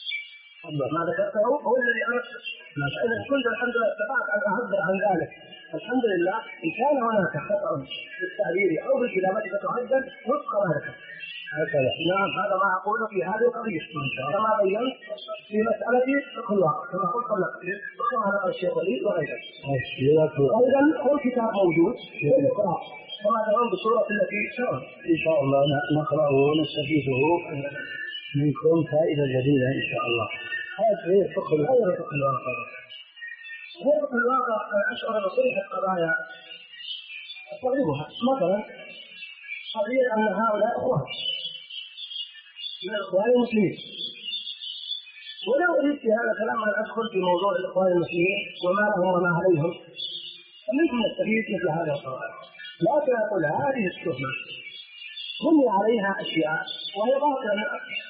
ما ذكرته هو الذي أردته. إذا كنت الحمد لله استطعت أن أعبر عن ذلك الحمد لله إن كان هناك خطأ في التعبير أو في الكتابة فتعدل وفق ما ذكر. هكذا. نعم هذا ما أقوله في هذه القضية كما بينت في مسألة الخلوة كما قلت قبل قليل وكما نقل الشيخ وليد وغيره. أيضا كل كتاب موجود يقرأ كما ترون بالصورة التي شرعت. إن شاء الله نقرأه ونستفيده منكم فائدة جديدة إن شاء الله. هذا غير فقه غير فقه الواقع. غير فقه الواقع أشعر بصريح القضايا أستغربها. مثلا قضية أن هؤلاء أخوان من الإخوان المسلمين، ولو أريد في هذا الكلام أن أدخل في موضوع الإخوان المسلمين وما لهم وما عليهم فمنكم نستفيد مثل هذا القضايا، لكن أقول هذه التهمة بني عليها أشياء وهي باطلة من أصلها.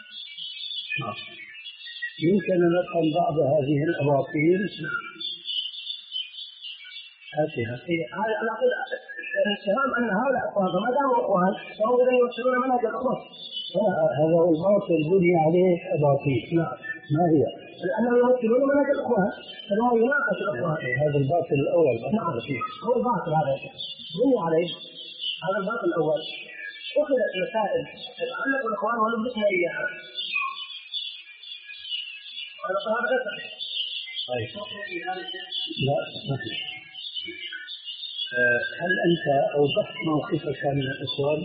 يمكن أن نفهم بعض هذه الأباطيل. هذه هذا أنا أقول الاتهام أن هؤلاء أخوان فما داموا أخوان فهم إذا يوصلون منهج الأخوان. هذا هو الباطل بني عليه أباطيل. نعم. ما هي؟ لأنهم يوصلون منهج الأخوان فهو يناقش الأخوان. هذا الباطل الأول. نعم هو الباطل هذا بني عليه هذا الباطل الأول. أخذت مسائل تتعلق بالإخوان ولبسنا إياها. هذا هذا صحيح. طيب. لا ما في. هل أنت أوضحت موقفك من الإخوان؟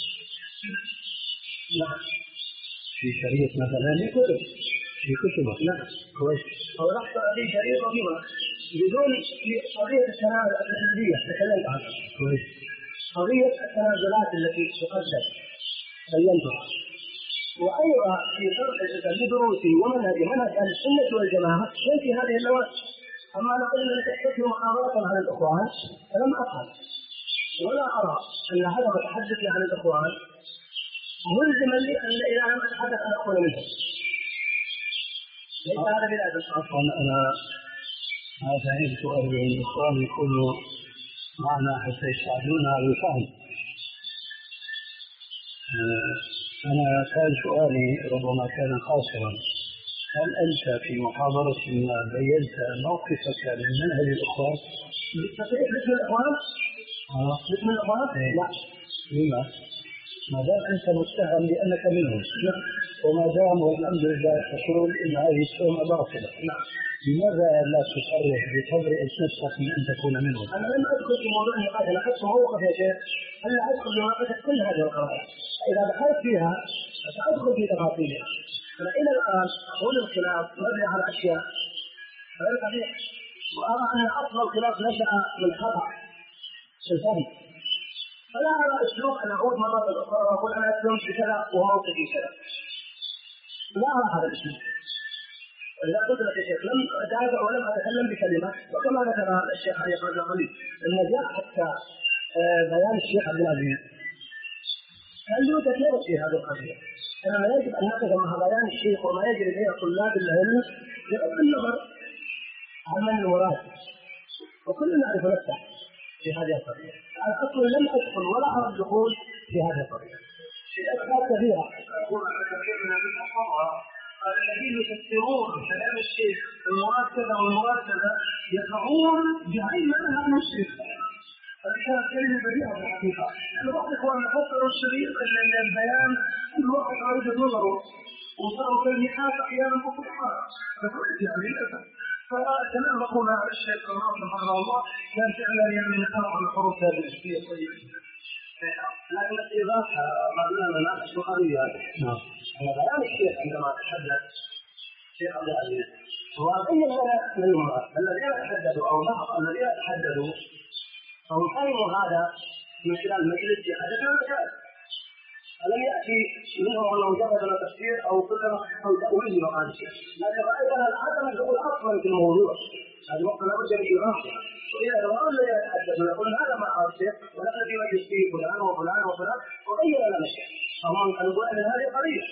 نعم. في شريط مثلا؟ في كتب. في كتبك؟ نعم. كويس. أوضحت في شريط رهيبة بدون قضية التنازل الحزبية تكلمت عنها. كويس. قضية التنازلات التي تقدم بينتها. وأيضا في شرح لدروسي ومنهج منهج أهل السنة والجماعة في هذه اللوازم. أما نقول أن تحدث محاضرة عن الإخوان فلم أفعل ولا أرى أن عدم التحدث عن الإخوان ملزما لي أن إذا لم أتحدث أن أكون منهم. ليس هذا بلازم. أصلا أنا ما فهمت أن الإخوان يكونوا معنا حتى يساعدونا على الفهم. أنا كان سؤالي ربما كان قاصرا. هل أنت في محاضرة ما بينت موقفك من منهج الإخوان؟ صحيح باسم الإخوان؟ آه. باسم الإخوان؟ لا. لما؟ ما دام أنت متهم بأنك منهم وما دام والحمد لله تقول إن هذه التهمة باطلة، لماذا لا تصرح بتبرئة نفسك من أن تكون منهم؟ أنا لم أدخل في موضوع النقاش، أنا أخذت موقف يا شيخ ألا أدخل لمناقشة كل هذه القضايا. إذا دخلت فيها سأدخل في تفاصيلها. أنا إلى الآن أقول الخلاف وأبني على أشياء غير صحيحة، وأرى أن أصل الخلاف نشأ من خطأ في الفهم. فلا أرى أسلوب أن أعود مرة أخرى وأقول أنا أسلم بكذا وموقفي كذا. لا أرى هذا الأسلوب. إذا قلت لك يا شيخ لم أدافع ولم أتكلم بكلمة، وكما ذكر الشيخ علي قبل قليل النجاح حتى بيان الشيخ عبد العزيز كان له تفاوت في هذه القضية. أننا يجب أن نقف مع بيان الشيخ وما يجري بين طلاب العلم بغض النظر عن من المراد، وكلنا نعرف نفسه في هذه القضية. أنا أصلا لم أدخل ولا أرى الدخول في هذه القضية. في أسباب كثيرة. أقول أن كثير من الفقهاء الذين يفسرون كلام الشيخ المراد كذا والمراد كذا يقعون بعين منها من الشيخ. هذه كانت كلمة بديعة في الحقيقة. بعض الإخوان فسروا الشريط أن البيان كل واحد على وجهة نظره وصاروا تلميحات أحيانا بسطحات يعني للأسف. فكلام أخونا على الشيخ الناصر رحمه الله كان فعلا يعني نقاط على الحروف هذه الأشياء الطيبة. لكن الإضافة قبلنا نناقش قضية. نعم. بيان الشيخ عندما تحدث الشيخ عبد العزيز هو بين لنا منهم الذين تحدثوا أو بعض الذين تحدثوا فهم فهموا هذا من خلال مجلس حدثنا مجال. ألم يأتي منهم أنه جرد تفسير أو كلمة أو تأويل وقال الشيخ، لكن رأيتنا العدم الدخول أصلا في الموضوع. هذه الوقت لابد من إيرانها. وإذا رأوا الذين يتحدثون يقول هذا ما قال الشيخ ونحن في مجلس فيه فلان وفلان وفلان وغير لنا الشيخ. طبعا نقول أن هذه قضية.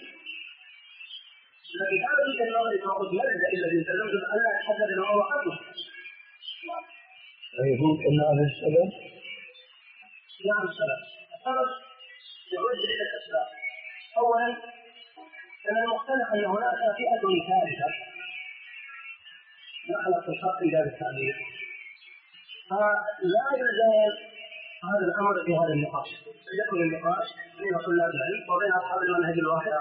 لكن هذا في النظر كما قلت ملجأ الذي تلمس أن لا يتحدث الموضوع أصلا. يمكن هذا السبب؟ نعم السبب. السبب يعود إلى الأسباب. أولا أن المختلف أن هناك فئة ثالثة نحن في الخط إلى التعبير فلا يزال هذا الأمر في هذا النقاش، يكون النقاش بين طلاب العلم وبين أصحاب المنهج الواحد.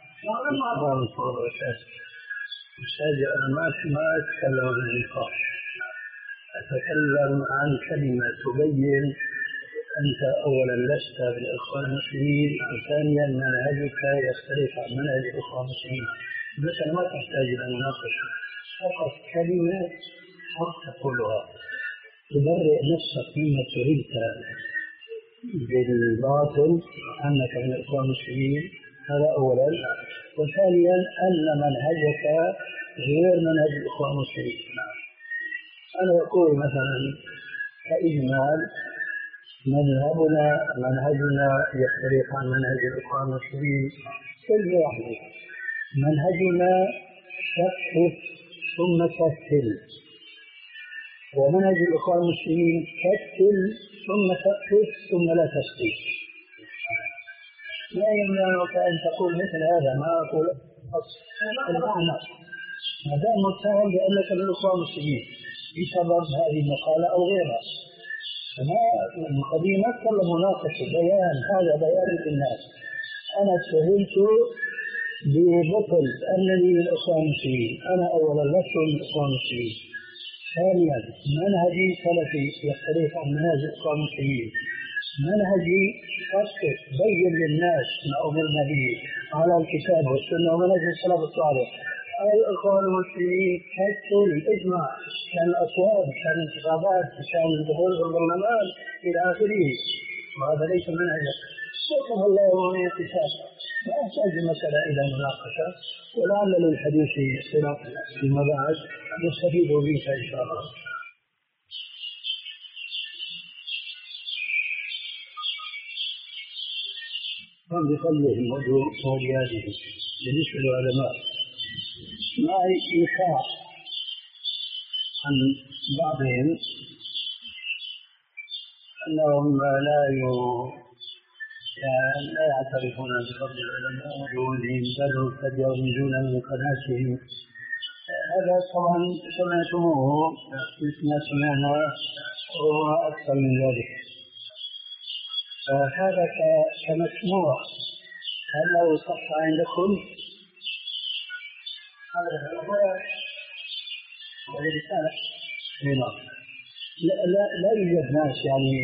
أستاذ أنا ما ما أتكلم عن النقاش، أتكلم عن كلمة تبين أنت أولا لست بالإخوان المسلمين، وثانيا منهجك يختلف عن منهج الإخوان المسلمين. مثلا ما تحتاج إلى مناقشة، فقط كلمة حق تقولها تبرئ نفسك مما تريد بالباطل أنك من الإخوان المسلمين، هذا أولا. وثانيا أن منهجك غير منهج الإخوان المسلمين. أنا أقول مثلا كإجمال مذهبنا منهجنا يختلف عن منهج الإخوان المسلمين كلمة واحدة، منهجنا شفف ثم كفل، ومنهج الإخوان المسلمين كفل ثم كفف ثم لا تسقيط. لا يمنعك أن تقول مثل هذا، ما أقول المعنى ما دام متهم بأنك من الإخوان المسلمين بسبب هذه المقالة أو غيرها. فما القضية ما تطلب مناقشة، بيان، هذا بيان للناس. أنا اتهمت ببطل أنني من الإخوان المسلمين، أنا أولا لست من الإخوان المسلمين. ثانيا منهجي سلفي يختلف عن منهج الإخوان المسلمين. منهجي فصل بين للناس ما أمرنا به على الكتاب والسنة ومنهج السلف الصالح. الإخوان المسلمين كسروا الإجماع، كان الأصوات، كان الانتخابات، كان الدخول في البرلمان إلى آخره، وهذا ليس منهجا. شكرا الله ومن الكتاب، لا أحتاج المسألة إلى مناقشة، ولعل للحديث اختلاف فيما بعد نستفيد منك إن شاء الله. كان بفضله الموضوع وولياته بالنسبة للعلماء معي إيقاع عن بعضهم أنهم لا يعني لا يعترفون بفضل العلماء وجودهم، بل قد يخرجون من قناتهم. هذا طبعا سمعتموه مثل سمعنا وأكثر من ذلك. هذا كمسموع، هل له صح عندكم؟ لا لا لا يوجد ناس يعني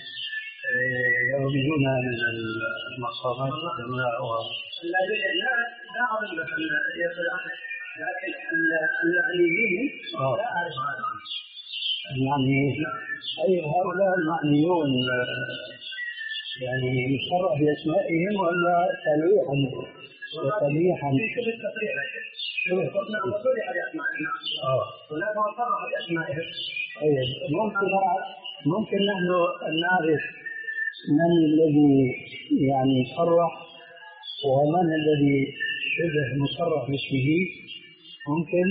يخرجون من المقامات الجماعة. لا يوجد ناس لا أظن أن يصل أحد، لكن المعنيين لا أعرف هذا. يعني أي هؤلاء المعنيون يعني يصرح بأسمائهم ولا تلويحا وتلويحا شبه التصريح قلنا وصرح بأسمائهم هناك من صرح بأسمائهم. ممكن ممكن نحن نعرف من الذي يعني صرح ومن الذي شبه مصرح باسمه؟ ممكن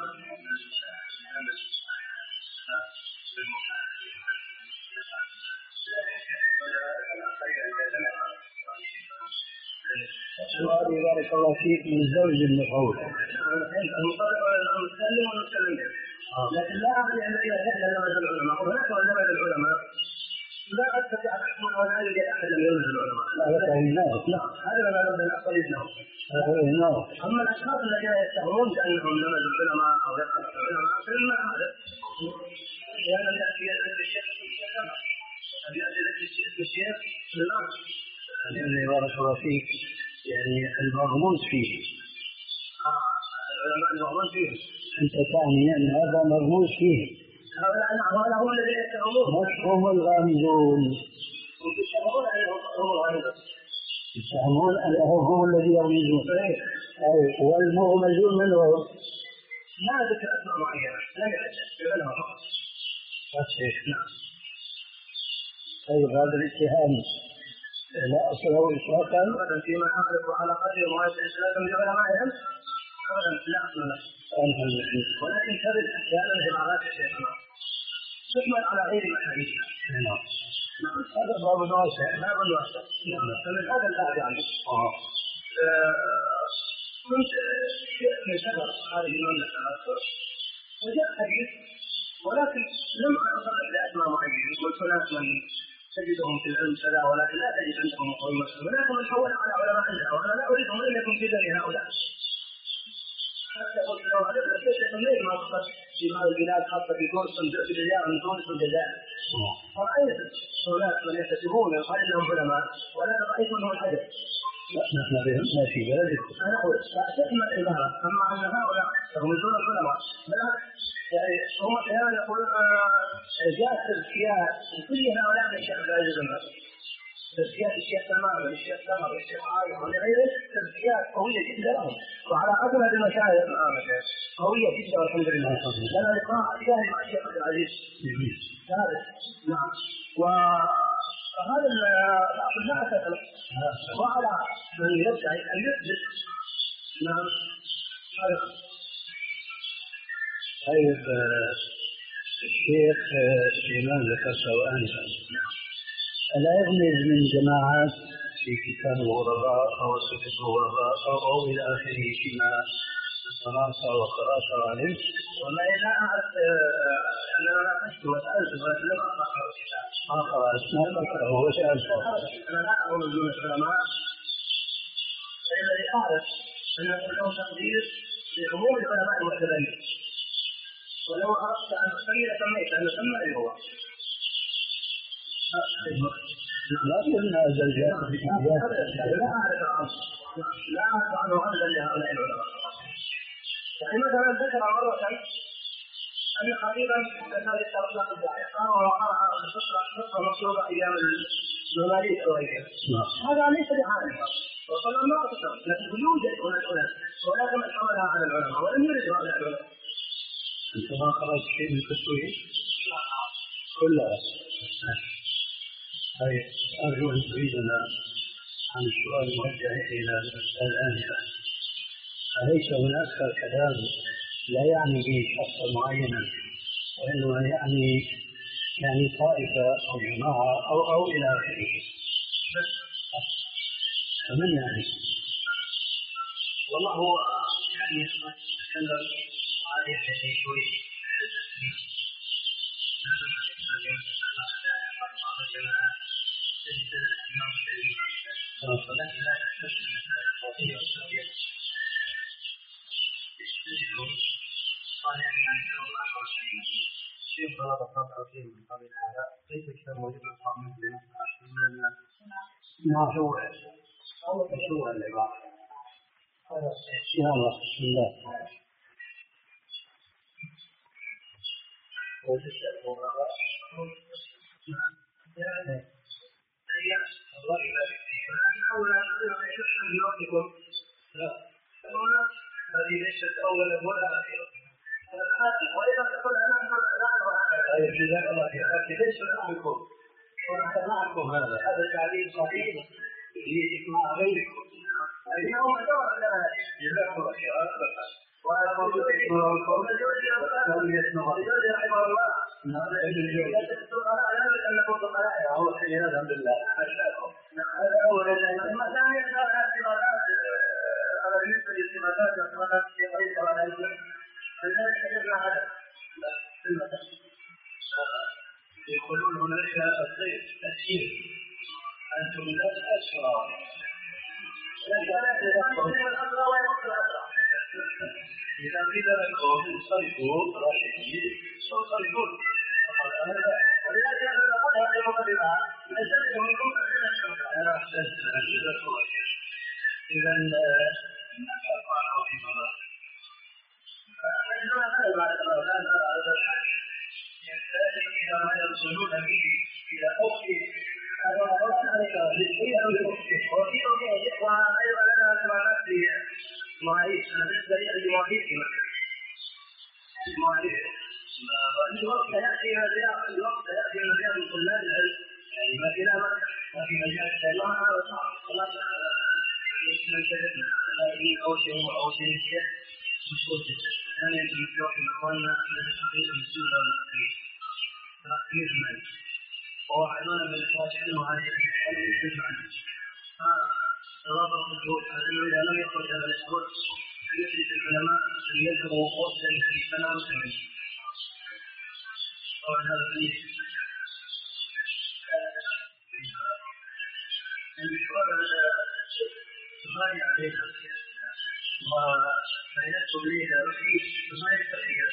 سؤال بارك الله فيك من زوج المفعول. المصرح والمسلم والمسلم لكن لا أعني أن إذا جهل لمس العلماء هناك لمس العلماء لا أستطيع أن أحكم ولا يوجد أحد من لمس العلماء. هذا ما نبدأ نقل ابنه. أما الأشخاص الذين يتهمون بأنهم لمس العلماء أو يقتل العلماء فلما هذا؟ لأن يأتي الشيخ أن يأتي الشيخ لله. بارك الله فيك يعني المغموس فيه. العلماء المغموس فيه. أنت تعني أن هذا مغموس فيه. هذا هو الذي يتهمون. هم الغامزون. يتهمون أنهم هم الغامزون. يتهمون أنهم هم الذين يغمزون. أي والمغمزون من هو؟ ما ذكر أسماء معينة، لا يعجب بلها فقط. الشيخ نعم. طيب هذا الاتهام لا أصل له إطلاقا. أبدا فيما أعرف على قدر رواية الإسلام من علمائهم أبدا لا أصل له. ولكن ترد أحيانا عبارات الشيخنا تشمل على غير الحديث. نعم. هذا باب واسع. باب واسع. فمن هذا الباب يعني. كنت في سفر هذه المملكة أذكر وجاء حديث ولكن لم أتطرق لأسماء معينة، قلت هناك من تجدهم في العلم كذا ولكن لا تجد عندهم مقومات، ولكن من حول على علماء الدعوة وأنا لا أريدهم أن يكون في ذلك هؤلاء. حتى قلت له هذا كيف تسميه ما فقط في بعض البلاد خاصة في تونس في الجزائر من تونس والجزائر. فرأيت هناك من يحتسبون يقال إنهم علماء ولكن رأيت أنهم حدث. نحن بهم ما في ذلك. أنا أقول تسمع العبارة، أما أن هؤلاء هم دون العلماء بالعكس يعني هم أحيانا يقولون جاء تزكيات لكل هؤلاء من الشيخ عبد العزيز بن باز، تزكيات الشيخ تمام الشيخ سمر الشيخ عايض ولغيره، تزكيات قوية جدا لهم وعلى أغلب المشايخ الآن قوية جدا والحمد لله. لنا لقاء شاهد مع الشيخ عبد العزيز ثالث. نعم. وهذا الناس وعلى من يدعي أن يثبت. نعم. طيب الشيخ سليمان ذكرته آنفا، ألا يغمز من جماعات في كتاب الغرباء أو صفة الغرباء أو, أو إلى آخره فيما دراسة وقراءة عليه؟ والله لا أعرف، أنا ناقشت وسألت ولكن لم أقرأ الكتاب. ما قرأت ما قرأته وسألته. أنا لا أقول من العلماء، فالذي أعرف أنه له تقدير لعموم العلماء المعتبرين، ولو أردت أن أسمي لسميت أن أسمى اللي هو لا قلنا زلزال في لا أعرف عنه لا أعرف عنه أنزل لهؤلاء العلماء. يعني مثلا ذكر مرة أن قريبا كان يتطلق الداعية وقرأ قصة مطلوبة أيام المماليك وغيرها، هذا ليس بعالم وصل ما أتصل، لكن يوجد هنا العلماء ولكن من حملها على العلماء ولم يرد هؤلاء العلماء. أنت ما قرأت شيء من كتبه؟ كلها. طيب أرجو أن تريدنا عن السؤال الموجه إلى الأستاذ آنفا. أليس هناك كلام لا يعني به شخصا معينا وإنما يعني يعني طائفة أو جماعة أو أو إلى آخره؟ فمن يعني؟ والله هو يعني يتكلم عليه شوي كيف كان موجود القانون مشروع أو مشروع العبارة؟ يا الله بسم الله. هذه ليست أولا ولا أخيرا. وإذا تقول أنا جزاك الله خير، لكن ليس معكم ونحن معكم هذا هذا تعليم صحيح لإقناع غيركم. اليوم دور لنا جزاك الله خير. وأنا أقول لكم ولكم يسمع رحمه الله أنكم فقراء هو خير الحمد لله. هذا أولا. ثم ثانيا هذا على بالنسبة للصفات والصفات في غير ولا يمكن فلذلك حدثنا هذا يقولون هناك الصيف تأثير أنتم لا تأثروا إذا قيل لكم انصرفوا راشدين فانصرفون ولذلك أنا قد أعلم بما أجلت منكم أنا أحسنت إذا أقرأ رحمه الله إذا ما يرسلون به إلى أخته أنا أردت عليك للشيء أو لأخته وأيضا لنا مع نفسي معيش بالنسبة لي لمعيشنا معيش الوقت يأتي الوقت يأتي من رياض طلاب العلم يعني ما في ما في مجال الله هذا صعب الله أو شيء أو شيء مشهور جدا أنا يجب في وقت إخواننا لتحقيق السنة والتحقيق تحقيق المال وواحدون من الفاتحين وهذه الجزء عنه فرابط الجهود إذا لم يخرج هذا الأسبوع يجب العلماء أن يجروا وقتا في سنة وسنة ويكتب لي رشيد ما يستطيع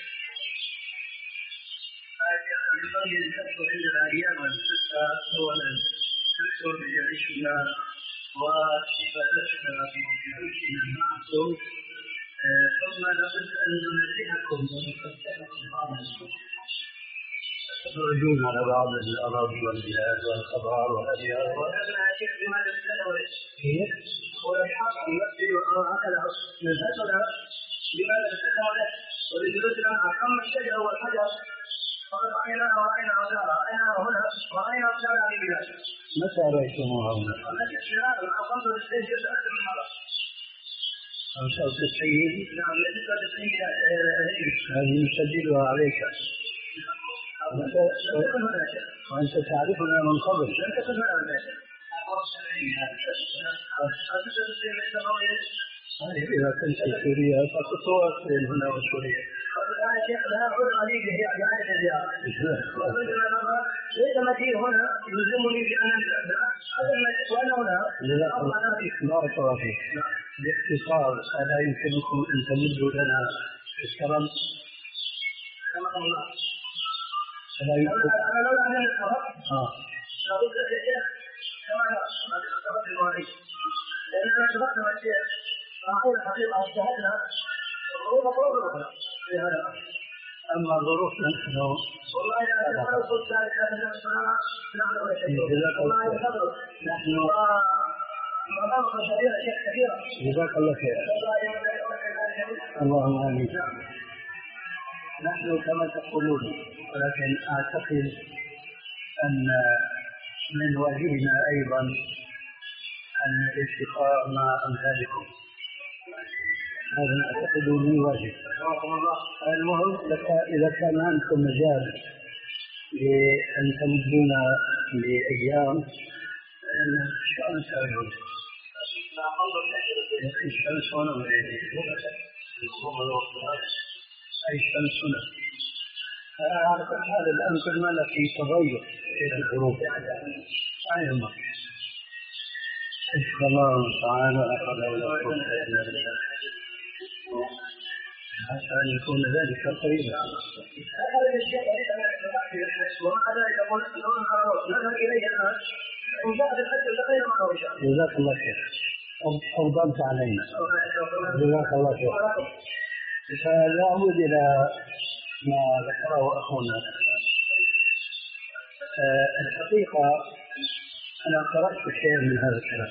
ينبغي أن تكتب عندنا أياما ستة أولا تكتب بعيشنا وصفاتنا بعيشنا معكم ثم لابد أن ننبهكم ونفكركم تخرجون على بعض الأراضي والبلاد والخضار والأديار وهذا شيخ لماذا تتناول والحق يمثل هكذا مثلا لماذا تتناول ولجلوسنا أهم الشجر والحجر فقد رأيناها ورأينا أوزارها رأيناها هنا ورأينا أوزارها في بلاد متى رأيتموها هنا؟ أقل من اثنين جزء أكثر من مرة خمسة وتسعين نعم ستة وتسعين هذه نسجلها عليك وأنت تعرفنا من قبل لم تكن هنا إذا كنت في سوريا فتتواصل هنا وسوريا الآن شيخ لا أقول قليل هي يعني الزيارة ليس مدير هنا يلزمني بأن وأنا هنا بارك الله فيك باختصار ألا يمكنكم أن تمدوا لنا الكرم كما الله ألا يمكن أنا لولا أن الكرم آه لابد يا شيخ كما أنا أتفق المواعيد لأن أنا اتفقت مع الشيخ أقول الحقيقة اجتهدنا الظروف أطلقنا في هذا أما ظروف نحن والله أنا أنا قلت ذلك أن نعمل ولا شيء والله يفضل نحن مضامة كبيرة شيخ كثيرة جزاك الله خير اللهم آمين نحن كما تقولون ولكن أعتقد أن من واجبنا أيضا أن الالتقاء مع أمثالكم هذا أعتقد من واجب المهم لك إذا كان عندكم مجال لأن تمدونا بأيام شأن سألون شأن سنة أي شأن سنة على كل حال الآن كل ما في تغير في الظروف أيضا إن الله تعالى أخذ ولا قوة إلا بالله عسى أن يكون ذلك قريبا جزاك الله خير أفضلت علينا جزاك الله خير فنعود إلى ما ذكره أخونا الحقيقة أنا قرأت شيئا من هذا الكلام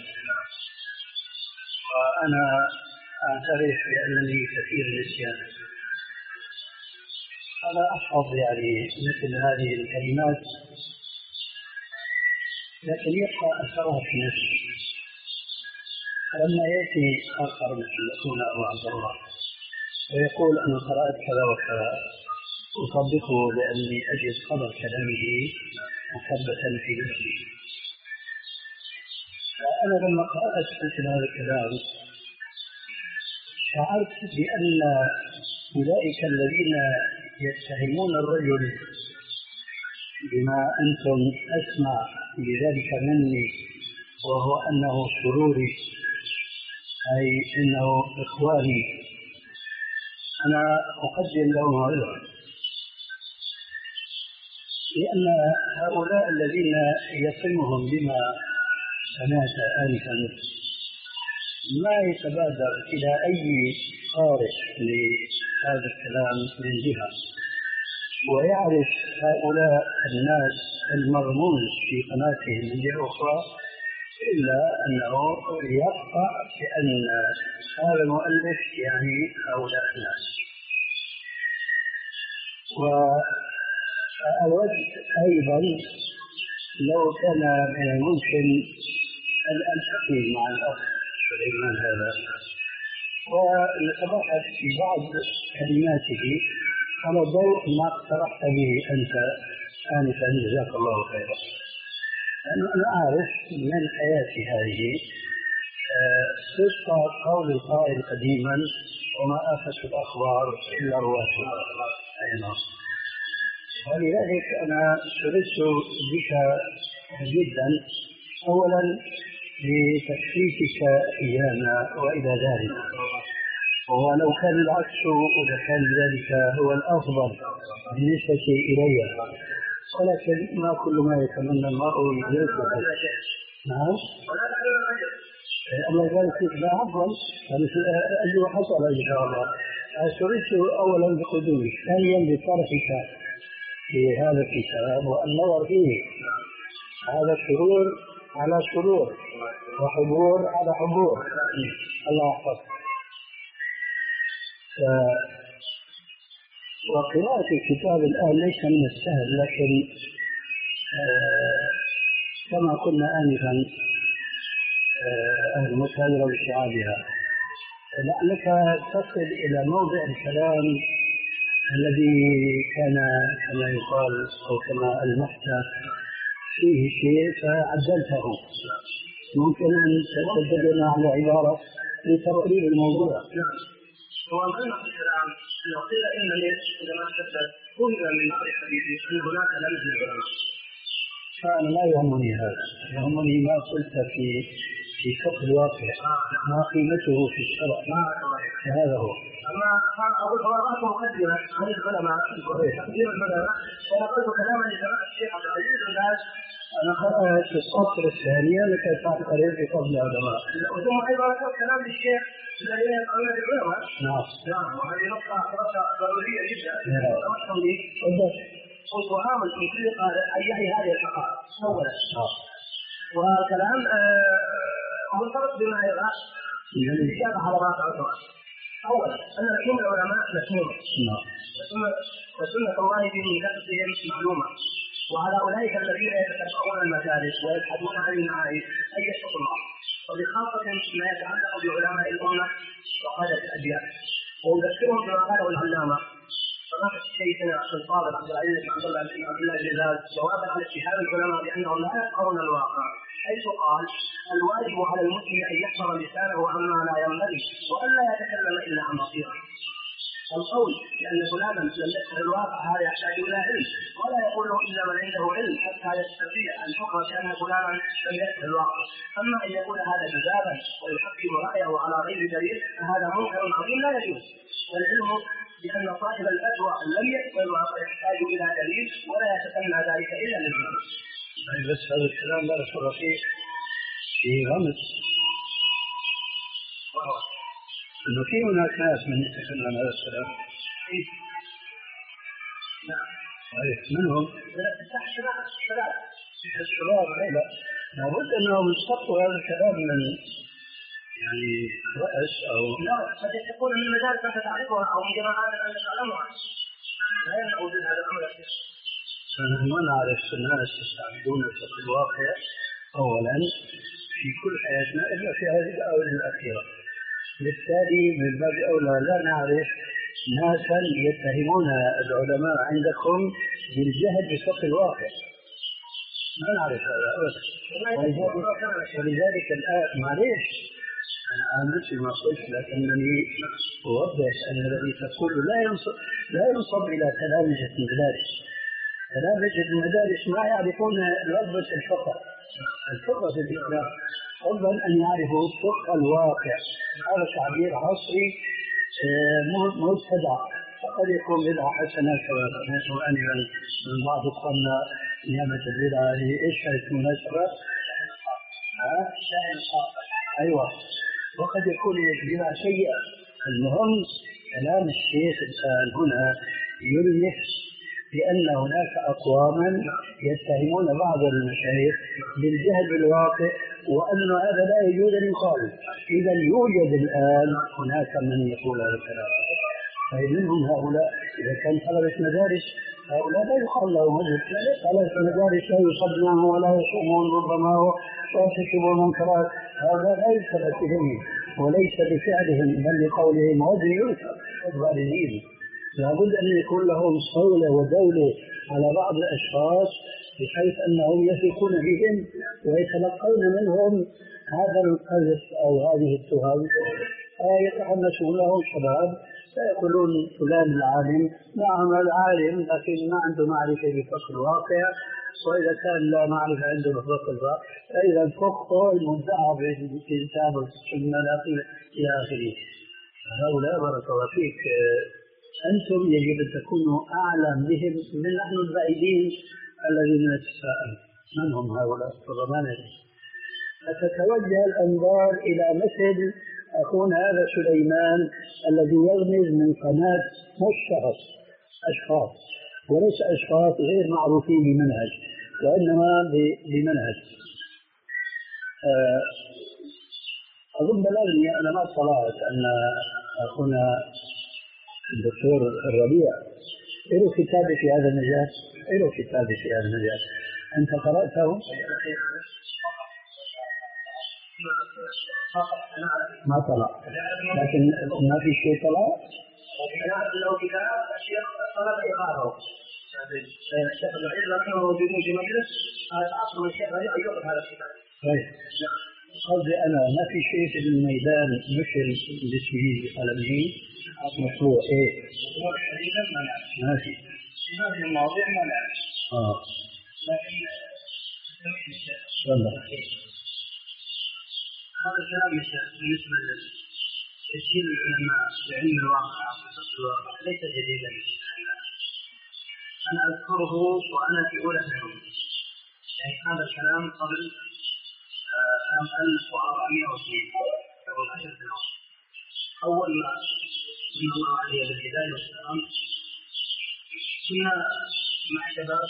وأنا أعترف بأنني كثير النسيان أنا أحفظ يعني مثل هذه الكلمات لكن يبقى أثرها في نفسي لما يأتي آخر مثل أخونا أبو عبد الله ويقول أنا قرأت كذا وكذا أصدقه بأني أجد قدر كلامه مثبتا في نفسي فأنا لما قرأت مثل هذا الكلام شعرت بأن أولئك الذين يتهمون الرجل بما أنتم أسمع بذلك مني وهو أنه سروري أي أنه إخواني أنا أقدم لهم عذرا لأن هؤلاء الذين يصمهم بما سمعت آنفا ما يتبادر إلى أي قارئ لهذا الكلام من جهة ويعرف هؤلاء الناس المرمون في قناتهم من جهة أخرى إلا أنه يقطع بأن هذا المؤلف يعني هؤلاء الناس وأود أيضا لو كان من الممكن أن ألتقي مع الأخ سليمان هذا ونتبحث في بعض كلماته على ضوء ما اقترحت به أنت آنفا جزاك الله خيرا لأنه أنا أعرف من حياتي هذه صدق قول القائل قديما وما آفت الأخبار إلا رواتها أي نعم ولذلك أنا سررت بك جدا، أولا لتشريفك إيانا وإلى ذلك، ولو كان العكس ولكان ذلك هو الأفضل بالنسبة إلي، ولكن ما كل ما يتمنى المرء يدركه. نعم الله يبارك فيك. لا أفضل أجل حصل إن شاء الله. سررت أولا بقدومك، ثانيا بطرحك في هذا الكتاب والنظر فيه. هذا سرور على سرور وحبور على حبور. الله يحفظك. وقراءة الكتاب الآن ليس من السهل، لكن كما قلنا آنفا أهل المساجرة بشعابها، لعلك تصل إلى موضع الكلام الذي كان كما يقال أو كما ألمحت فيه شيء فعدلته. ممكن أن تتبين على عبارة لتقريب الموضوع. هو من الكلام لو قيل إن ليش عندما تبدأ كل من حديثي أن هناك لمس العلم، فأنا لا يهمني هذا، يهمني ما قلت في في فقه الواقع، ما قيمته في الشرع، هذا هو. أما أقول قراءات مقدمة عن العلماء تقديم العلماء، وأنا قلت كلاما لجماعة الشيخ عبد العزيز الناس. أنا قرأت في السطر الثاني لكي تعترف بفضل العلماء. ثم أيضا ذكرت كلام للشيخ الذين يقولون بالعلماء. نعم. نعم، وهذه نقطة دراسة ضرورية جدا. تمام. لي. قلت وعامل في كل قارئ أن يعي هذه الحقائق أولا. نعم. وكلام مرتبط بما يرى الإجابة على بعض السؤال. أولا أن لحوم العلماء مسمومة. نعم. وسنة الله في مكتبهم معلومة، وعلى أولئك الذين يتتبعون المدارس ويبحثون عن المعارف أن يتقوا الله، وبخاصة ما يتعلق بعلماء الأمة وقادة الأديان. وأذكرهم بما قاله العلامة سماحة شيخنا الفاضل عبد العزيز بن عبد الله بن عبد الله الجزاز جوابا على اتهام العلماء بأنهم لا يفقهون الواقع، حيث قال: الواجب على المسلم أن يحفظ لسانه عما لا ينبغي وألا يتكلم إلا عن بصيرة. القول بأن فلانا لم يفقه الواقع هذا يحتاج إلى علم، ولا يقوله إلا من عنده علم حتى يستطيع أن يحكم بأن فلانا لم يفقه الواقع. أما أن يقول هذا جزافا ويحكم رأيه على غير دليل فهذا منكر عظيم لا يجوز. والعلم بأن صاحب الفتوى لم يفقه الواقع يحتاج إلى دليل ولا يتسنى ذلك إلا للعلم. بس هذا الكلام لا يصير فيه في غمس، إنه في هناك ناس من يتكلم هذا الكلام. نعم. منهم تحت الشباب. الشباب لا لابد أنهم يستطوا هذا الكلام من يعني رأس أو لا، قد يكون من المدارس أنت تعرفها أو من جماعات أنت تعلمها. لا ينعود هذا الأمر. فنحن ما نعرف الناس يستعملون في الواقع أولا في كل حياتنا إلا في هذه الآونة الأخيرة. بالتالي من باب أولى لا نعرف ناسا يتهمون العلماء عندكم بالجهل بفقه الواقع، ما نعرف هذا أبدا. ولذلك الآن معليش أنا آمنت بما قلت، لكنني أوضح أن الذي تقول لا ينصب لا ينصب إلى تلامذة المدارس. تلامذة المدارس ما يعرفون لفظة الفقه. الفقه في الإسلام أفضل أن يعرفوا فقه الواقع. هذا تعبير عصري مبتدع، فقد يكون بدعة حسنة كما سمعت أنفا من بعض إخواننا نعمة البدعة. إيش كانت المناسبة؟ أيوة، وقد يكون بدعة سيئة. المهم كلام الشيخ الآن هنا يلمح بأن هناك أقواما يتهمون بعض المشايخ بالجهل بالواقع، وأن هذا لا يجوز أن يقال. إذا يوجد الآن هناك من يقول هذا الكلام، فمنهم هؤلاء. إذا كان طلبة مدارس هؤلاء لا يقال لهم وجه. طلبة المدارس لا يصلون ولا يصومون ربما ويرتكبون المنكرات، هذا لا يلتفت إليهم وليس بفعلهم بل لقولهم وجه يلتفت. لابد أن يكون لهم صولة ودولة على بعض الأشخاص بحيث أنهم يثقون بهم ويتلقون منهم هذا القذف أو هذه التهم، يتحمسون لهم شباب سيقولون فلان العالم. نعم العالم، لكن ما عنده معرفة بفقه الواقع، وإذا كان لا معرفة عنده بفقه الواقع فإذا فقه المدعى بالكتاب والسنة إلى آخره. هؤلاء بارك الله فيك أنتم يجب أن تكونوا أعلم بهم من نحن البعيدين الذين نتساءل من هم هؤلاء الرمانة. فتتوجه الأنظار إلى مثل أخونا هذا سليمان الذي يغمز من قناة مش شخص، أشخاص، وليس أشخاص غير معروفين بمنهج وإنما بمنهج. أظن بلغني أنا ما اطلعت أن أخونا الدكتور الربيع له كتاب في هذا المجال، له كتاب في هذا المجال. أنت قرأته؟ ما طلع، لكن ما في شيء طلع. لو كتاب الشيخ طلب إقراره الشيخ الوحيد لكنه موجودين في مجلس أصل الشيخ الوحيد يقرأ هذا الكتاب. طيب قصدي أنا ما في شيء في الميدان مثل باسمه بقلمه مشروع إيه؟ مشروع حديثا ما نعرف. ما في. في هذه المواضيع ما نعرف. آه. لكن والله. هذا الكلام بالنسبة لتسجيل العلماء بعلم الواقع وقصة الواقع ليس جديدا. أنا أذكره وأنا في أولى ثانوي، يعني هذا الكلام قبل عام ألف وأربعمائة واثنين قبل عشر سنوات. أول ما من الله علي بالهداية والسلام كنا مع شباب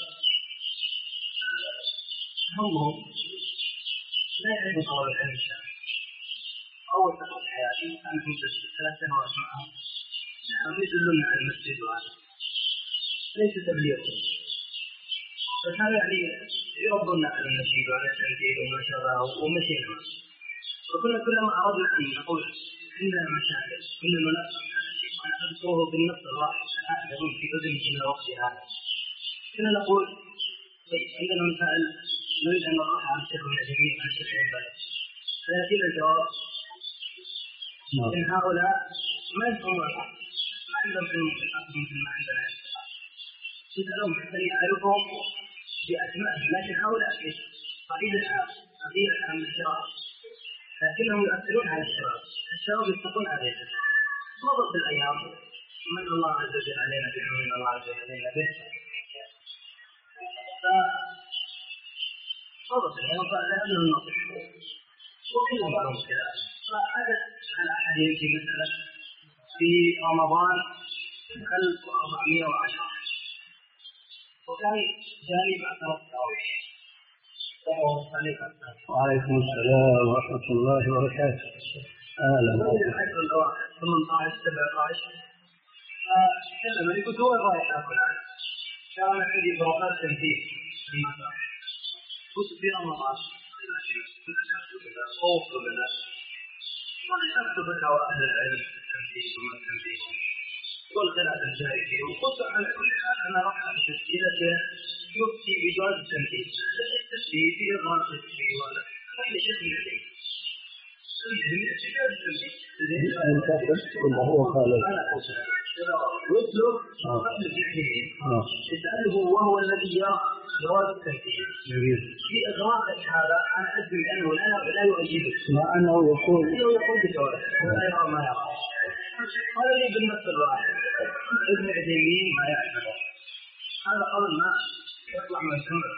همهم لا يعرفون طلب العلم الشرعي. أول فترة حياتي أنا كنت ثلاث سنوات معهم، كانوا يدلون على المسجد وهذا ليس تبليغهم، فكانوا يعني يربونا على المسجد وعلى التنزيل وما شابه ومشينا. وكنا كلما أردنا أن نقول عندنا مشاكل كنا نناقش وأنا أذكره بالنص الواحد أعلم في أذن من وقت هذا. كنا نقول عندنا مسائل نريد أن نطرح عن الشيخ ابن عثيمين وعن الشيخ ابن باز، فيأتينا الجواب إن هؤلاء ما يفهمون الحق، ما عندهم علم بالحق مثل ما عندنا. تسألهم حتى يعرفهم بأسمائهم، لكن هؤلاء في قضية العام قضية العام الشباب، لكنهم يؤثرون على الشباب، الشباب يتقون عليهم. مضت الأيام من الله عز وجل علينا به ومن الله عز وجل علينا به، فمضت الأيام فأذهبنا النصح وكلهم لهم كذا. فعدت على أحد يمشي مثلا في رمضان ألف وأربعمائة وعشرة وكان جاني بعد ثلاث تراويح. وعليكم السلام ورحمة الله وبركاته. أهلا وسهلا. العشر الأواخر ثمانية عشر سبعة عشر فكلمني قلت هو رايح آكل عنه. كان عندي بروقات تنفيذ في مكان كنت في رمضان خوف بالله وأنا أكتب دعوة أهل العلم التنفيذ وما التنفيذ والخلاف الجاري فيه. وقلت على كل حال أنا راح أشوف إذا كان يفتي بجواز التنفيذ التسبيح في إضرار التسبيح ولا كل شيء من ذلك أنت كله هو قال يطلب قبل الجحيم يسأله وهو الذي يرى جواز التنفيذ في إغراء هذا أنا أدري أنه لا يؤيده مع أنه يقول أنه يقول بجواز لا يرى ما يرى. قال لي بالنص الواحد ابن عثيمين ما يعرفه هذا قبل ما يطلع من السماء.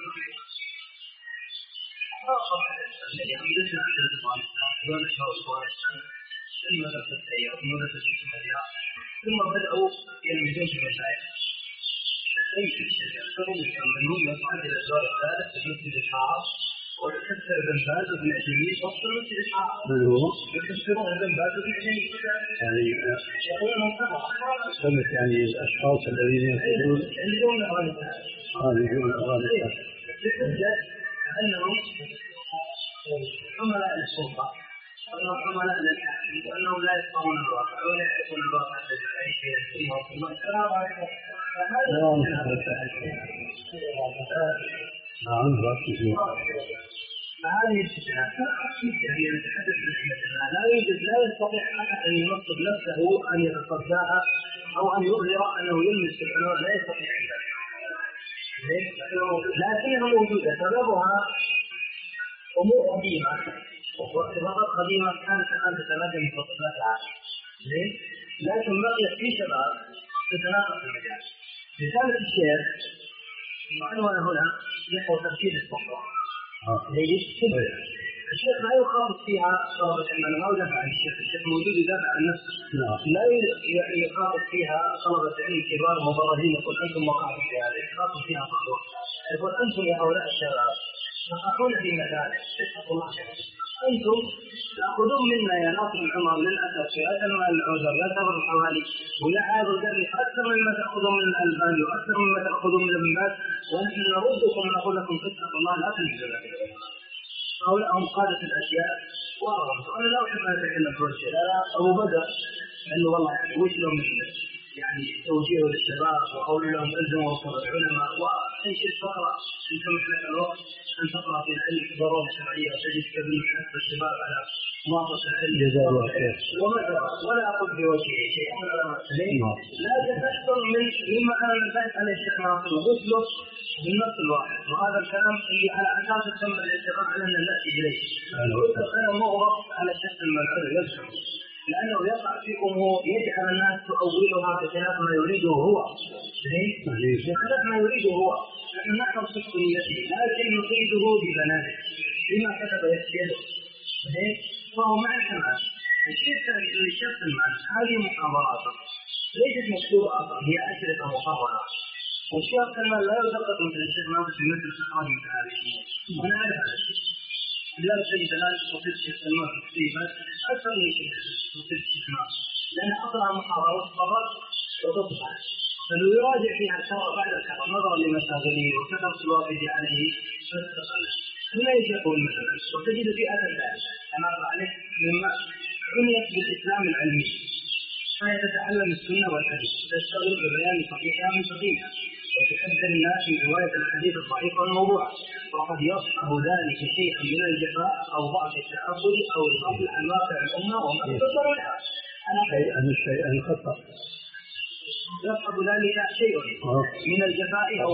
يعني لسنا في الإسلام دون شهر ثم نفس السيئة ثم نفس السيئة ثم بدأوا يلمسون في المشايخ. أي شيء فهم منهم يصعد إلى الدور الثالث في مسجد الحرام ويكسر ابن باز وابن عثيمين وسط مسجد الحرام. يكسرون ابن باز وابن عثيمين يعني يقولون كفر. سمت يعني الأشخاص الذين يقولون يقولون هذه هذه الأغاني أنهم عملاء السلطة وأنهم عملاء للحاكم وأنهم لا يفقهون الواقع ولا يعرفون الواقع الذي يعيش فيه السنة والسنة. السلام عليكم. نعم. فهذه الفتنة يعني نتحدث عن لا يوجد لا يستطيع أحد أن ينصب نفسه أن يتصداها أو أن يظهر أنه يلمس العلماء، لا يستطيع ذلك، لكنها موجودة. سببها أمور قديمة وارتباطات قديمة كانت الآن تتمدن في صفاتها، لكن بقيت في شباب تتناقض في المجال. رسالة الشيخ معنونة هنا نحو ترشيد الصحوة. الشيخ لا يخاطب فيها طلبة العلم، أنا ما أدافع عن الشيخ، الشيخ موجود يدافع عن نفسه، لا يخاطب فيها طلبة علم كبار مبرزين يقول أنتم مقاطع في هذا، يخاطب فيها صحوة، يقول أنتم يا هؤلاء الشباب تخافون في مكانه، اتقوا الله، أنتم تأخذون منا يا ناصر العمر للأسف في أنواع العذر لا تمر الحوالي ولا عاد القرن أكثر مما تأخذون من الألباني وأكثر مما تأخذون من ابن باز، ونحن نردكم ونقول لكم اتقوا الله لا تنزلوا ذلك. هؤلاء هم قادة الأشياء وأرغم. أنا لا أحب أن أتكلم في الشيء، لا أبو بدر أنه والله وش لهم يعني توجيه للشباب وقول لهم ألزموا وصول العلماء وأيش الفقرة إن سمح لك الوقت أن تقرأ في العلم ضرورة شرعية وتجد كبير حث الشباب على مواقف العلم وما ولا أقول بوجهه شيء، لكن أكثر من مما أنا نبحث عليه الشيخ ناصر وغسله بالنص الواحد، وهذا الكلام اللي على أساس تم الاتفاق على أن نأتي إليه. أنا مغرق على الشيخ المنعود يلزم لأنه يقع في أمور يجعل الناس تؤولها بخلاف ما يريده هو، بخلاف ما يريده هو. نحن نحفظ صدق نيته لكن نصيده ببنانه بما كتب يسيره، فهو مع الحماس. الشيء الثاني للشيخ سلمان هذه محاضرات ليست مكتوبة أصلا، هي أشرطة مصورة، والشيخ سلمان لا يدقق مثل الشيخ ناصر في مثل تقارير مثل هذه الأمور، وأنا أعرف هذا الشيء. لا سيد الآن وصلت الشيخ سلمان في الكتيبات أكثر من وصلت الشيخ ناصر، لأن أصلها محاضرة وتفرق وتطبع، فلو يراجع فيها الكرة بعد الكرة نظرا لمشاغله وكثرة الوافد عليه فاستقل هنا يجي يقول مثلا وتجد فئة ذلك أمر عليه مما عنيت بالإسلام العلمي، فهي تتعلم السنة والحديث تشتغل ببيان صحيحها من صحيحها وتحذر الناس من رواية الحديث الضعيف والموضوع، وقد يصحب ذلك شيئا من الجفاء أو ضعف التعبد أو الغفل عن واقع الأمة وما تصدر لها. أنا شيء أنا خطأ يصحب ذلك شيء من الجفاء أو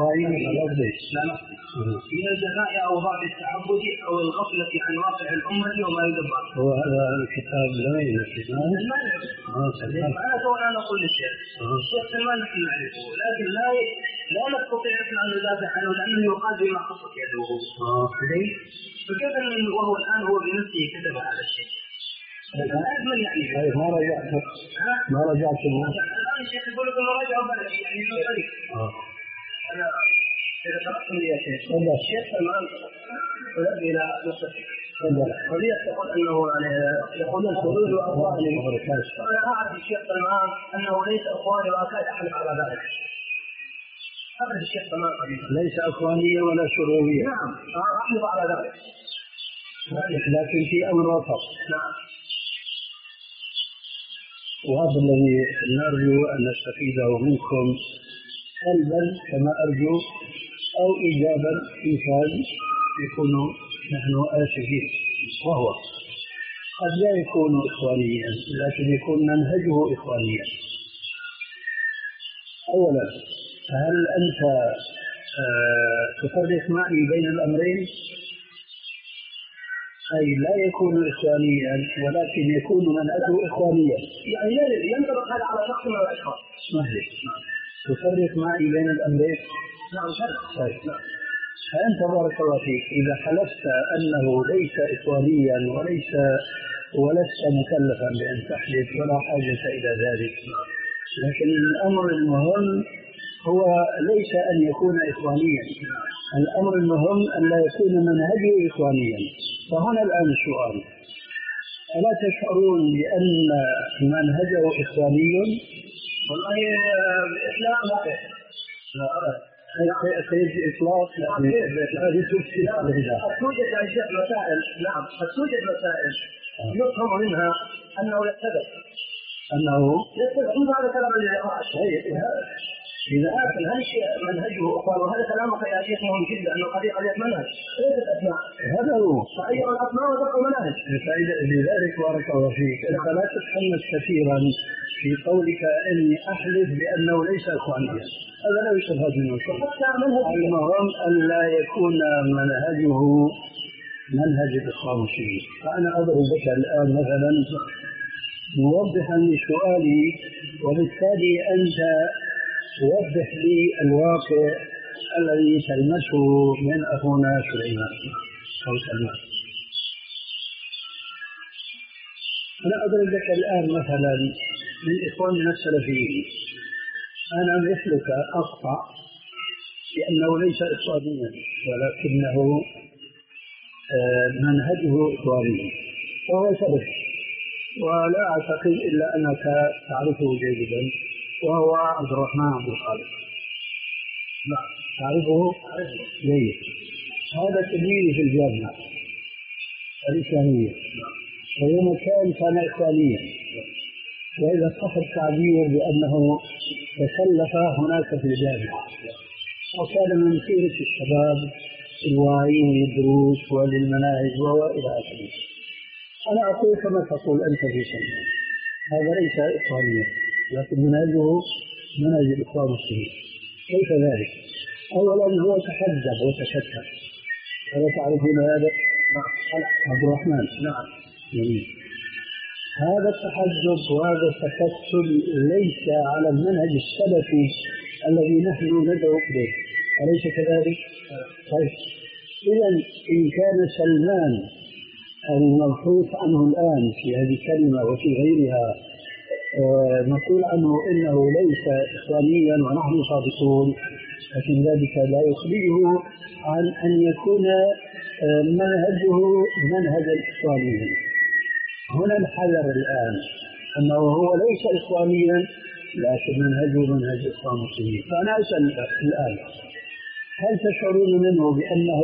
من الجفاء أو ضعف التعبد أو الغفلة عن واقع الأمة وما يدبر. هو هذا الكتاب لا ينفذ أنا سواء أنا أقول للشيخ الشيخ سلمان نحن نعرفه لكن لا لا نستطيع أن ندافع عنه لأنه يقال بما خصت يده، فكيف وهو الآن هو بنفسه كتب هذا الشيء؟ من يعني ما رجعت ما رجعت الآن الشيخ يقول لكم راجعوا بلدي يعني من طريق أنا إذا تركتم لي يا شيخ الشيخ سلمان ولد إلى مصر ولي تقول أنه يقول الحدود وأخواني، أنا أعرف الشيخ سلمان أنه ليس أخواني وأكاد أحلف على ذلك. أعرف الشيخ سلمان ليس أخوانية ولا شرورية. نعم أحلف على ذلك، لكن في أمر وسط. نعم وهذا الذي نرجو أن نستفيده منكم سلبا كما أرجو أو إيجابا إن كان يكون نحن آسفين، وهو قد لا يكون إخوانيا لكن يكون منهجه إخوانيا. أولا هل أنت آه تفرق معي بين الأمرين؟ أي لا يكون إخوانيا ولكن يكون منهجه إخوانيا، يعني ينطبق هذا على شخص من الأشخاص. اسمح لي تفرق معي بين الأمرين؟ نعم فرق. طيب فأنت بارك الله فيك إذا حلفت أنه ليس إخوانيا وليس ولست مكلفا بأن تحلف ولا حاجة إلى ذلك، لكن الأمر المهم هو ليس أن يكون إخوانيا، الأمر المهم أن لا يكون منهجه إخوانيا. فهنا الآن السؤال، ألا تشعرون بأن منهجه إخواني؟ والله الإسلام لا سيد إطلاق هذه تفسد قد توجد مسائل، نعم قد توجد مسائل يفهم منها أنه يتبع أنه يتبع هذا كلام الإعراج. إذا لكن هل منهجه أخوان؟ وهذا كلامك يا شيخ مهم جدا أنه قضية قضية منهج ليست أسماء. هذا هو تغير الأسماء وتبقى المناهج. لذلك بارك الله فيك أنت لا تتحمس كثيرا في قولك إني أحلف بأنه ليس إخوانيا، هذا لا يستفاد منه. المهم أن لا يكون منهجه منهج الإخوان المسلمين. فأنا أضرب لك الآن مثلا موضحا لسؤالي، وبالتالي أنت توضح لي الواقع الذي تلمسه من أخونا سليمان أو سلمان. أنا أضرب لك الآن مثلا من إخواننا السلفيين، أنا مثلك أقطع بأنه ليس إخوانيا ولكنه منهجه إخواني وهو سلفي، ولا أعتقد إلا أنك تعرفه جيدا، وهو عبد الرحمن عبد الخالق. لا تعرفه جيد. هذا تلميذي في الجامعة الإسلامية، ويوم كان كان إخوانيا، وإذا صح التعبير بأنه تسلف هناك في الجامعة، وكان من خيرة الشباب الواعين للدروس وللمناهج وإلى آخره. أنا أقول كما تقول أنت في سنة، هذا ليس إخوانيا لكن منهجه منهج الإخوان المسلمين. كيف ذلك؟ أولا هو تحدث وتشتت، هذا تعرفون هذا عبد الرحمن. نعم. جميل. هذا التحدث وهذا التكتل ليس على المنهج السلفي الذي نحن ندعو إليه، أليس كذلك؟ طيب إذا إن كان سلمان المبحوث عنه الآن في هذه الكلمة وفي غيرها آه نقول عنه إنه ليس إخوانيا ونحن صادقون، لكن ذلك لا يخرجه عن أن يكون آه منهجه منهجا إخوانيا. هنا الحذر الآن أنه هو ليس إخوانيا لكن منهجه منهج إخوان المسلمين. فأنا أسأل الآن، هل تشعرون منه بأنه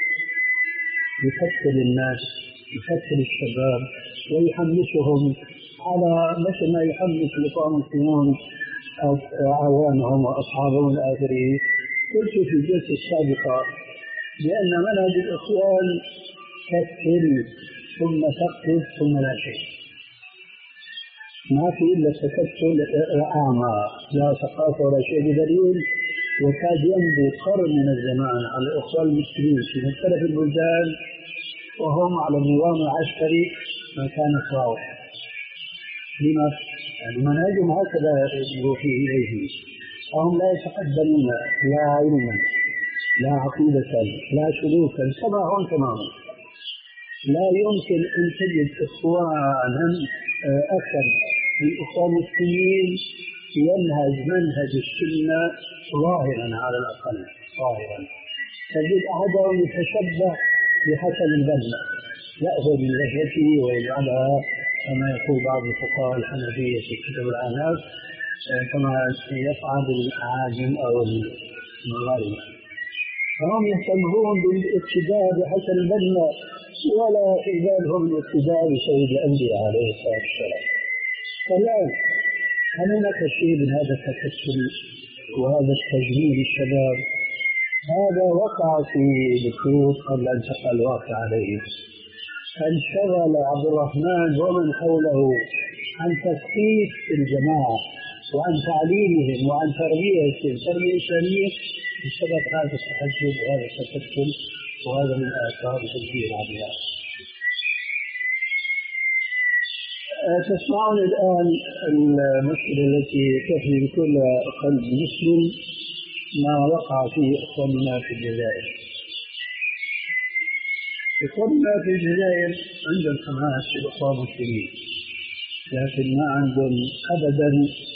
يكتل الناس، يكتل الشباب ويحمسهم على مثل ما يحمس الإخوان المسلمون أعوانهم وأصحابهم الآخرين؟ قلت في الجلسة السابقة بأن منهج الإخوان كتل ثم ثقف ثم لا شيء، ما في إلا التكتل أعمى لا ثقافة ولا شيء، بدليل وكاد يمضي قرن من الزمان على الإخوان المسلمين في مختلف البلدان وهم على النظام العسكري ما كان صالح. لما؟ يعني منهجهم هكذا يوحي إليه، وهم لا يتقدمون لا علما لا عقيدة لا سلوكا، سبعهم تماما. لا يمكن أن تجد إخوانا أكثر من الإخوان المسلمين ينهج منهج السنة ظاهرا على الأقل ظاهرا. تجد أحدهم يتشبه بحسن البنا، يأخذ من لحيته ويجعلها كما يقول بعض الفقهاء الحنفية في كتب العناف كما يفعل العاجم أو المغاربة، فهم يهتمون بالاقتداء بحسن البنا ولا يبالهم الاقتداء بسيد الأنبياء عليه الصلاة والسلام. فالآن هل هناك شيء من هذا التكتل وهذا التجميل للشباب؟ هذا وقع في بخيوط قبل أن تقع الواقع عليه. انشغل عبد الرحمن ومن حوله عن تثقيف الجماعة وعن تعليمهم وعن تربيتهم تربية إسلامية بسبب هذا التحجب وهذا التكتل، وهذا من آثار تدبير عليها. تسمعون الآن المشكلة التي تحمل كل قلب مسلم ما وقع فيه إخواننا في الجزائر. إخواننا في الجزائر عندهم حماس في الإخوان المسلمين، لكن ما عندهم أبدا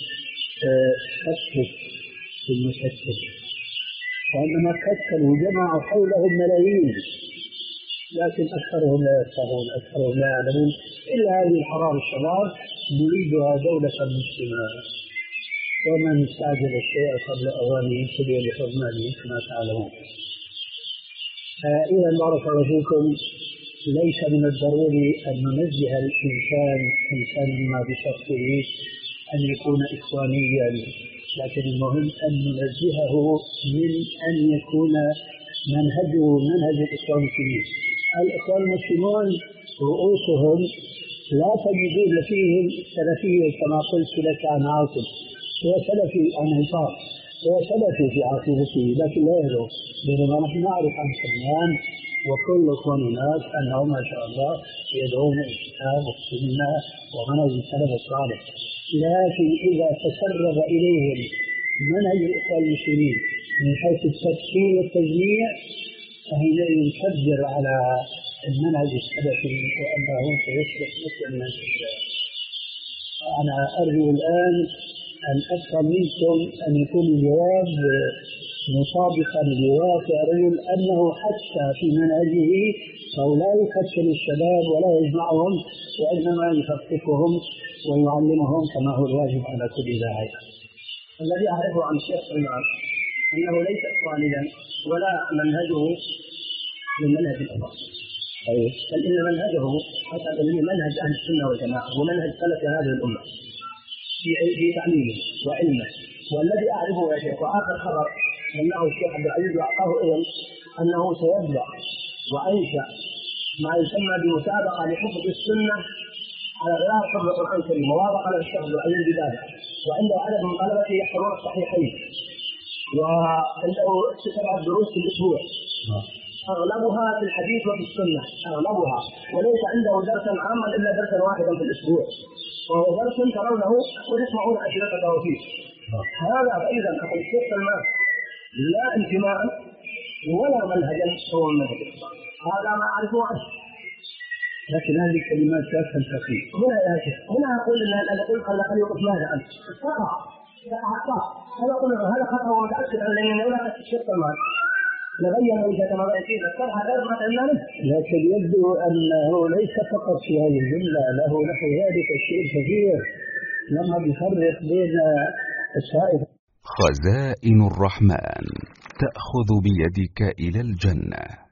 تكتل في المكتل، وعندما كتلوا جمعوا حولهم ملايين، لكن أكثرهم لا يفقهون، أكثرهم لا يعلمون إلا هذه الحرارة الشباب نريدها دولة مسلمة، ومن استعجل الشيء قبل أوانه سبي لحرمانه كما تعلمون. إذا بارك الله فيكم، ليس من الضروري أن ننزه الإنسان إنسان ما بشرطه أن يكون إخوانيا لكن المهم أن ننزهه من أن يكون منهجه منهج الإخوان المسلمين. الإخوان المسلمون رؤوسهم لا تجدون فيهم سلفية كما قلت لك عن عاصم، هو سلفي عن عصام، هو سلفي في عقيدته لكن لا يهله، بينما نحن نعرف عن سلمان وكل إخوان الناس أنهم ما شاء الله يدعون الكتاب والسنة ومنهج السلف الصالح. لكن إذا تسرب إليهم منهج الإخوان المسلمين من حيث التفسير والتجميع فحينئذ يكبر على المنهج السلفي وأنه سيصبح مثل المنهج السلفي. أنا أرجو الآن أن أفهم منكم أن يكون الجواب مطابقا لواقع رجل أنه حتى في منهجه فهو لا يفشل الشباب ولا يجمعهم وإنما يثقفهم ويعلمهم كما هو الواجب على كل داعية. الذي أعرفه عن الشيخ سلمان أنه ليس قالدا ولا منهجه من منهج الأمر، بل إن منهجه حسب منهج أهل السنة والجماعة ومنهج سلف هذه الأمة في تعليمه وعلمه. والذي أعرفه يا شيخ وآخر خبر أنه الشيخ عبد العزيز أعطاه إذن أنه سيبدأ وأنشأ ما يسمى بمسابقة لحفظ السنة على غير حفظ القرآن الكريم، موافقة على الشيخ عبد العزيز بذلك، وعنده عدد من طلبته يحفظون الصحيحين، وعنده سبع دروس في الأسبوع أغلبها في الحديث وفي السنة أغلبها، وليس عنده درسا عاما إلا درسا واحدا في الأسبوع، وهو درس ترونه وتسمعون أشرطته فيه. هذا فإذا أخذ الشيخ سلمان لا انتماء ولا منهجا هو المنهج، هذا ما أعرفه عنه. لكن هذه الكلمات لا تنتقي. هنا يا شيخ هنا أقول أن الذي يقول خلق يوقف ماذا أنت؟ خطأ خطأ هذا أقول هذا خطأ ومتأكد أن لن يقول الشيخ سلمان نبين وجهة نظر فيه الشرح غير ما قلنا منه. لكن يبدو أنه ليس فقط في هذه الجملة، له نحو ذلك الشيء كثير لما بيفرق بين السائف. خزائن الرحمن تأخذ بيدك إلى الجنة.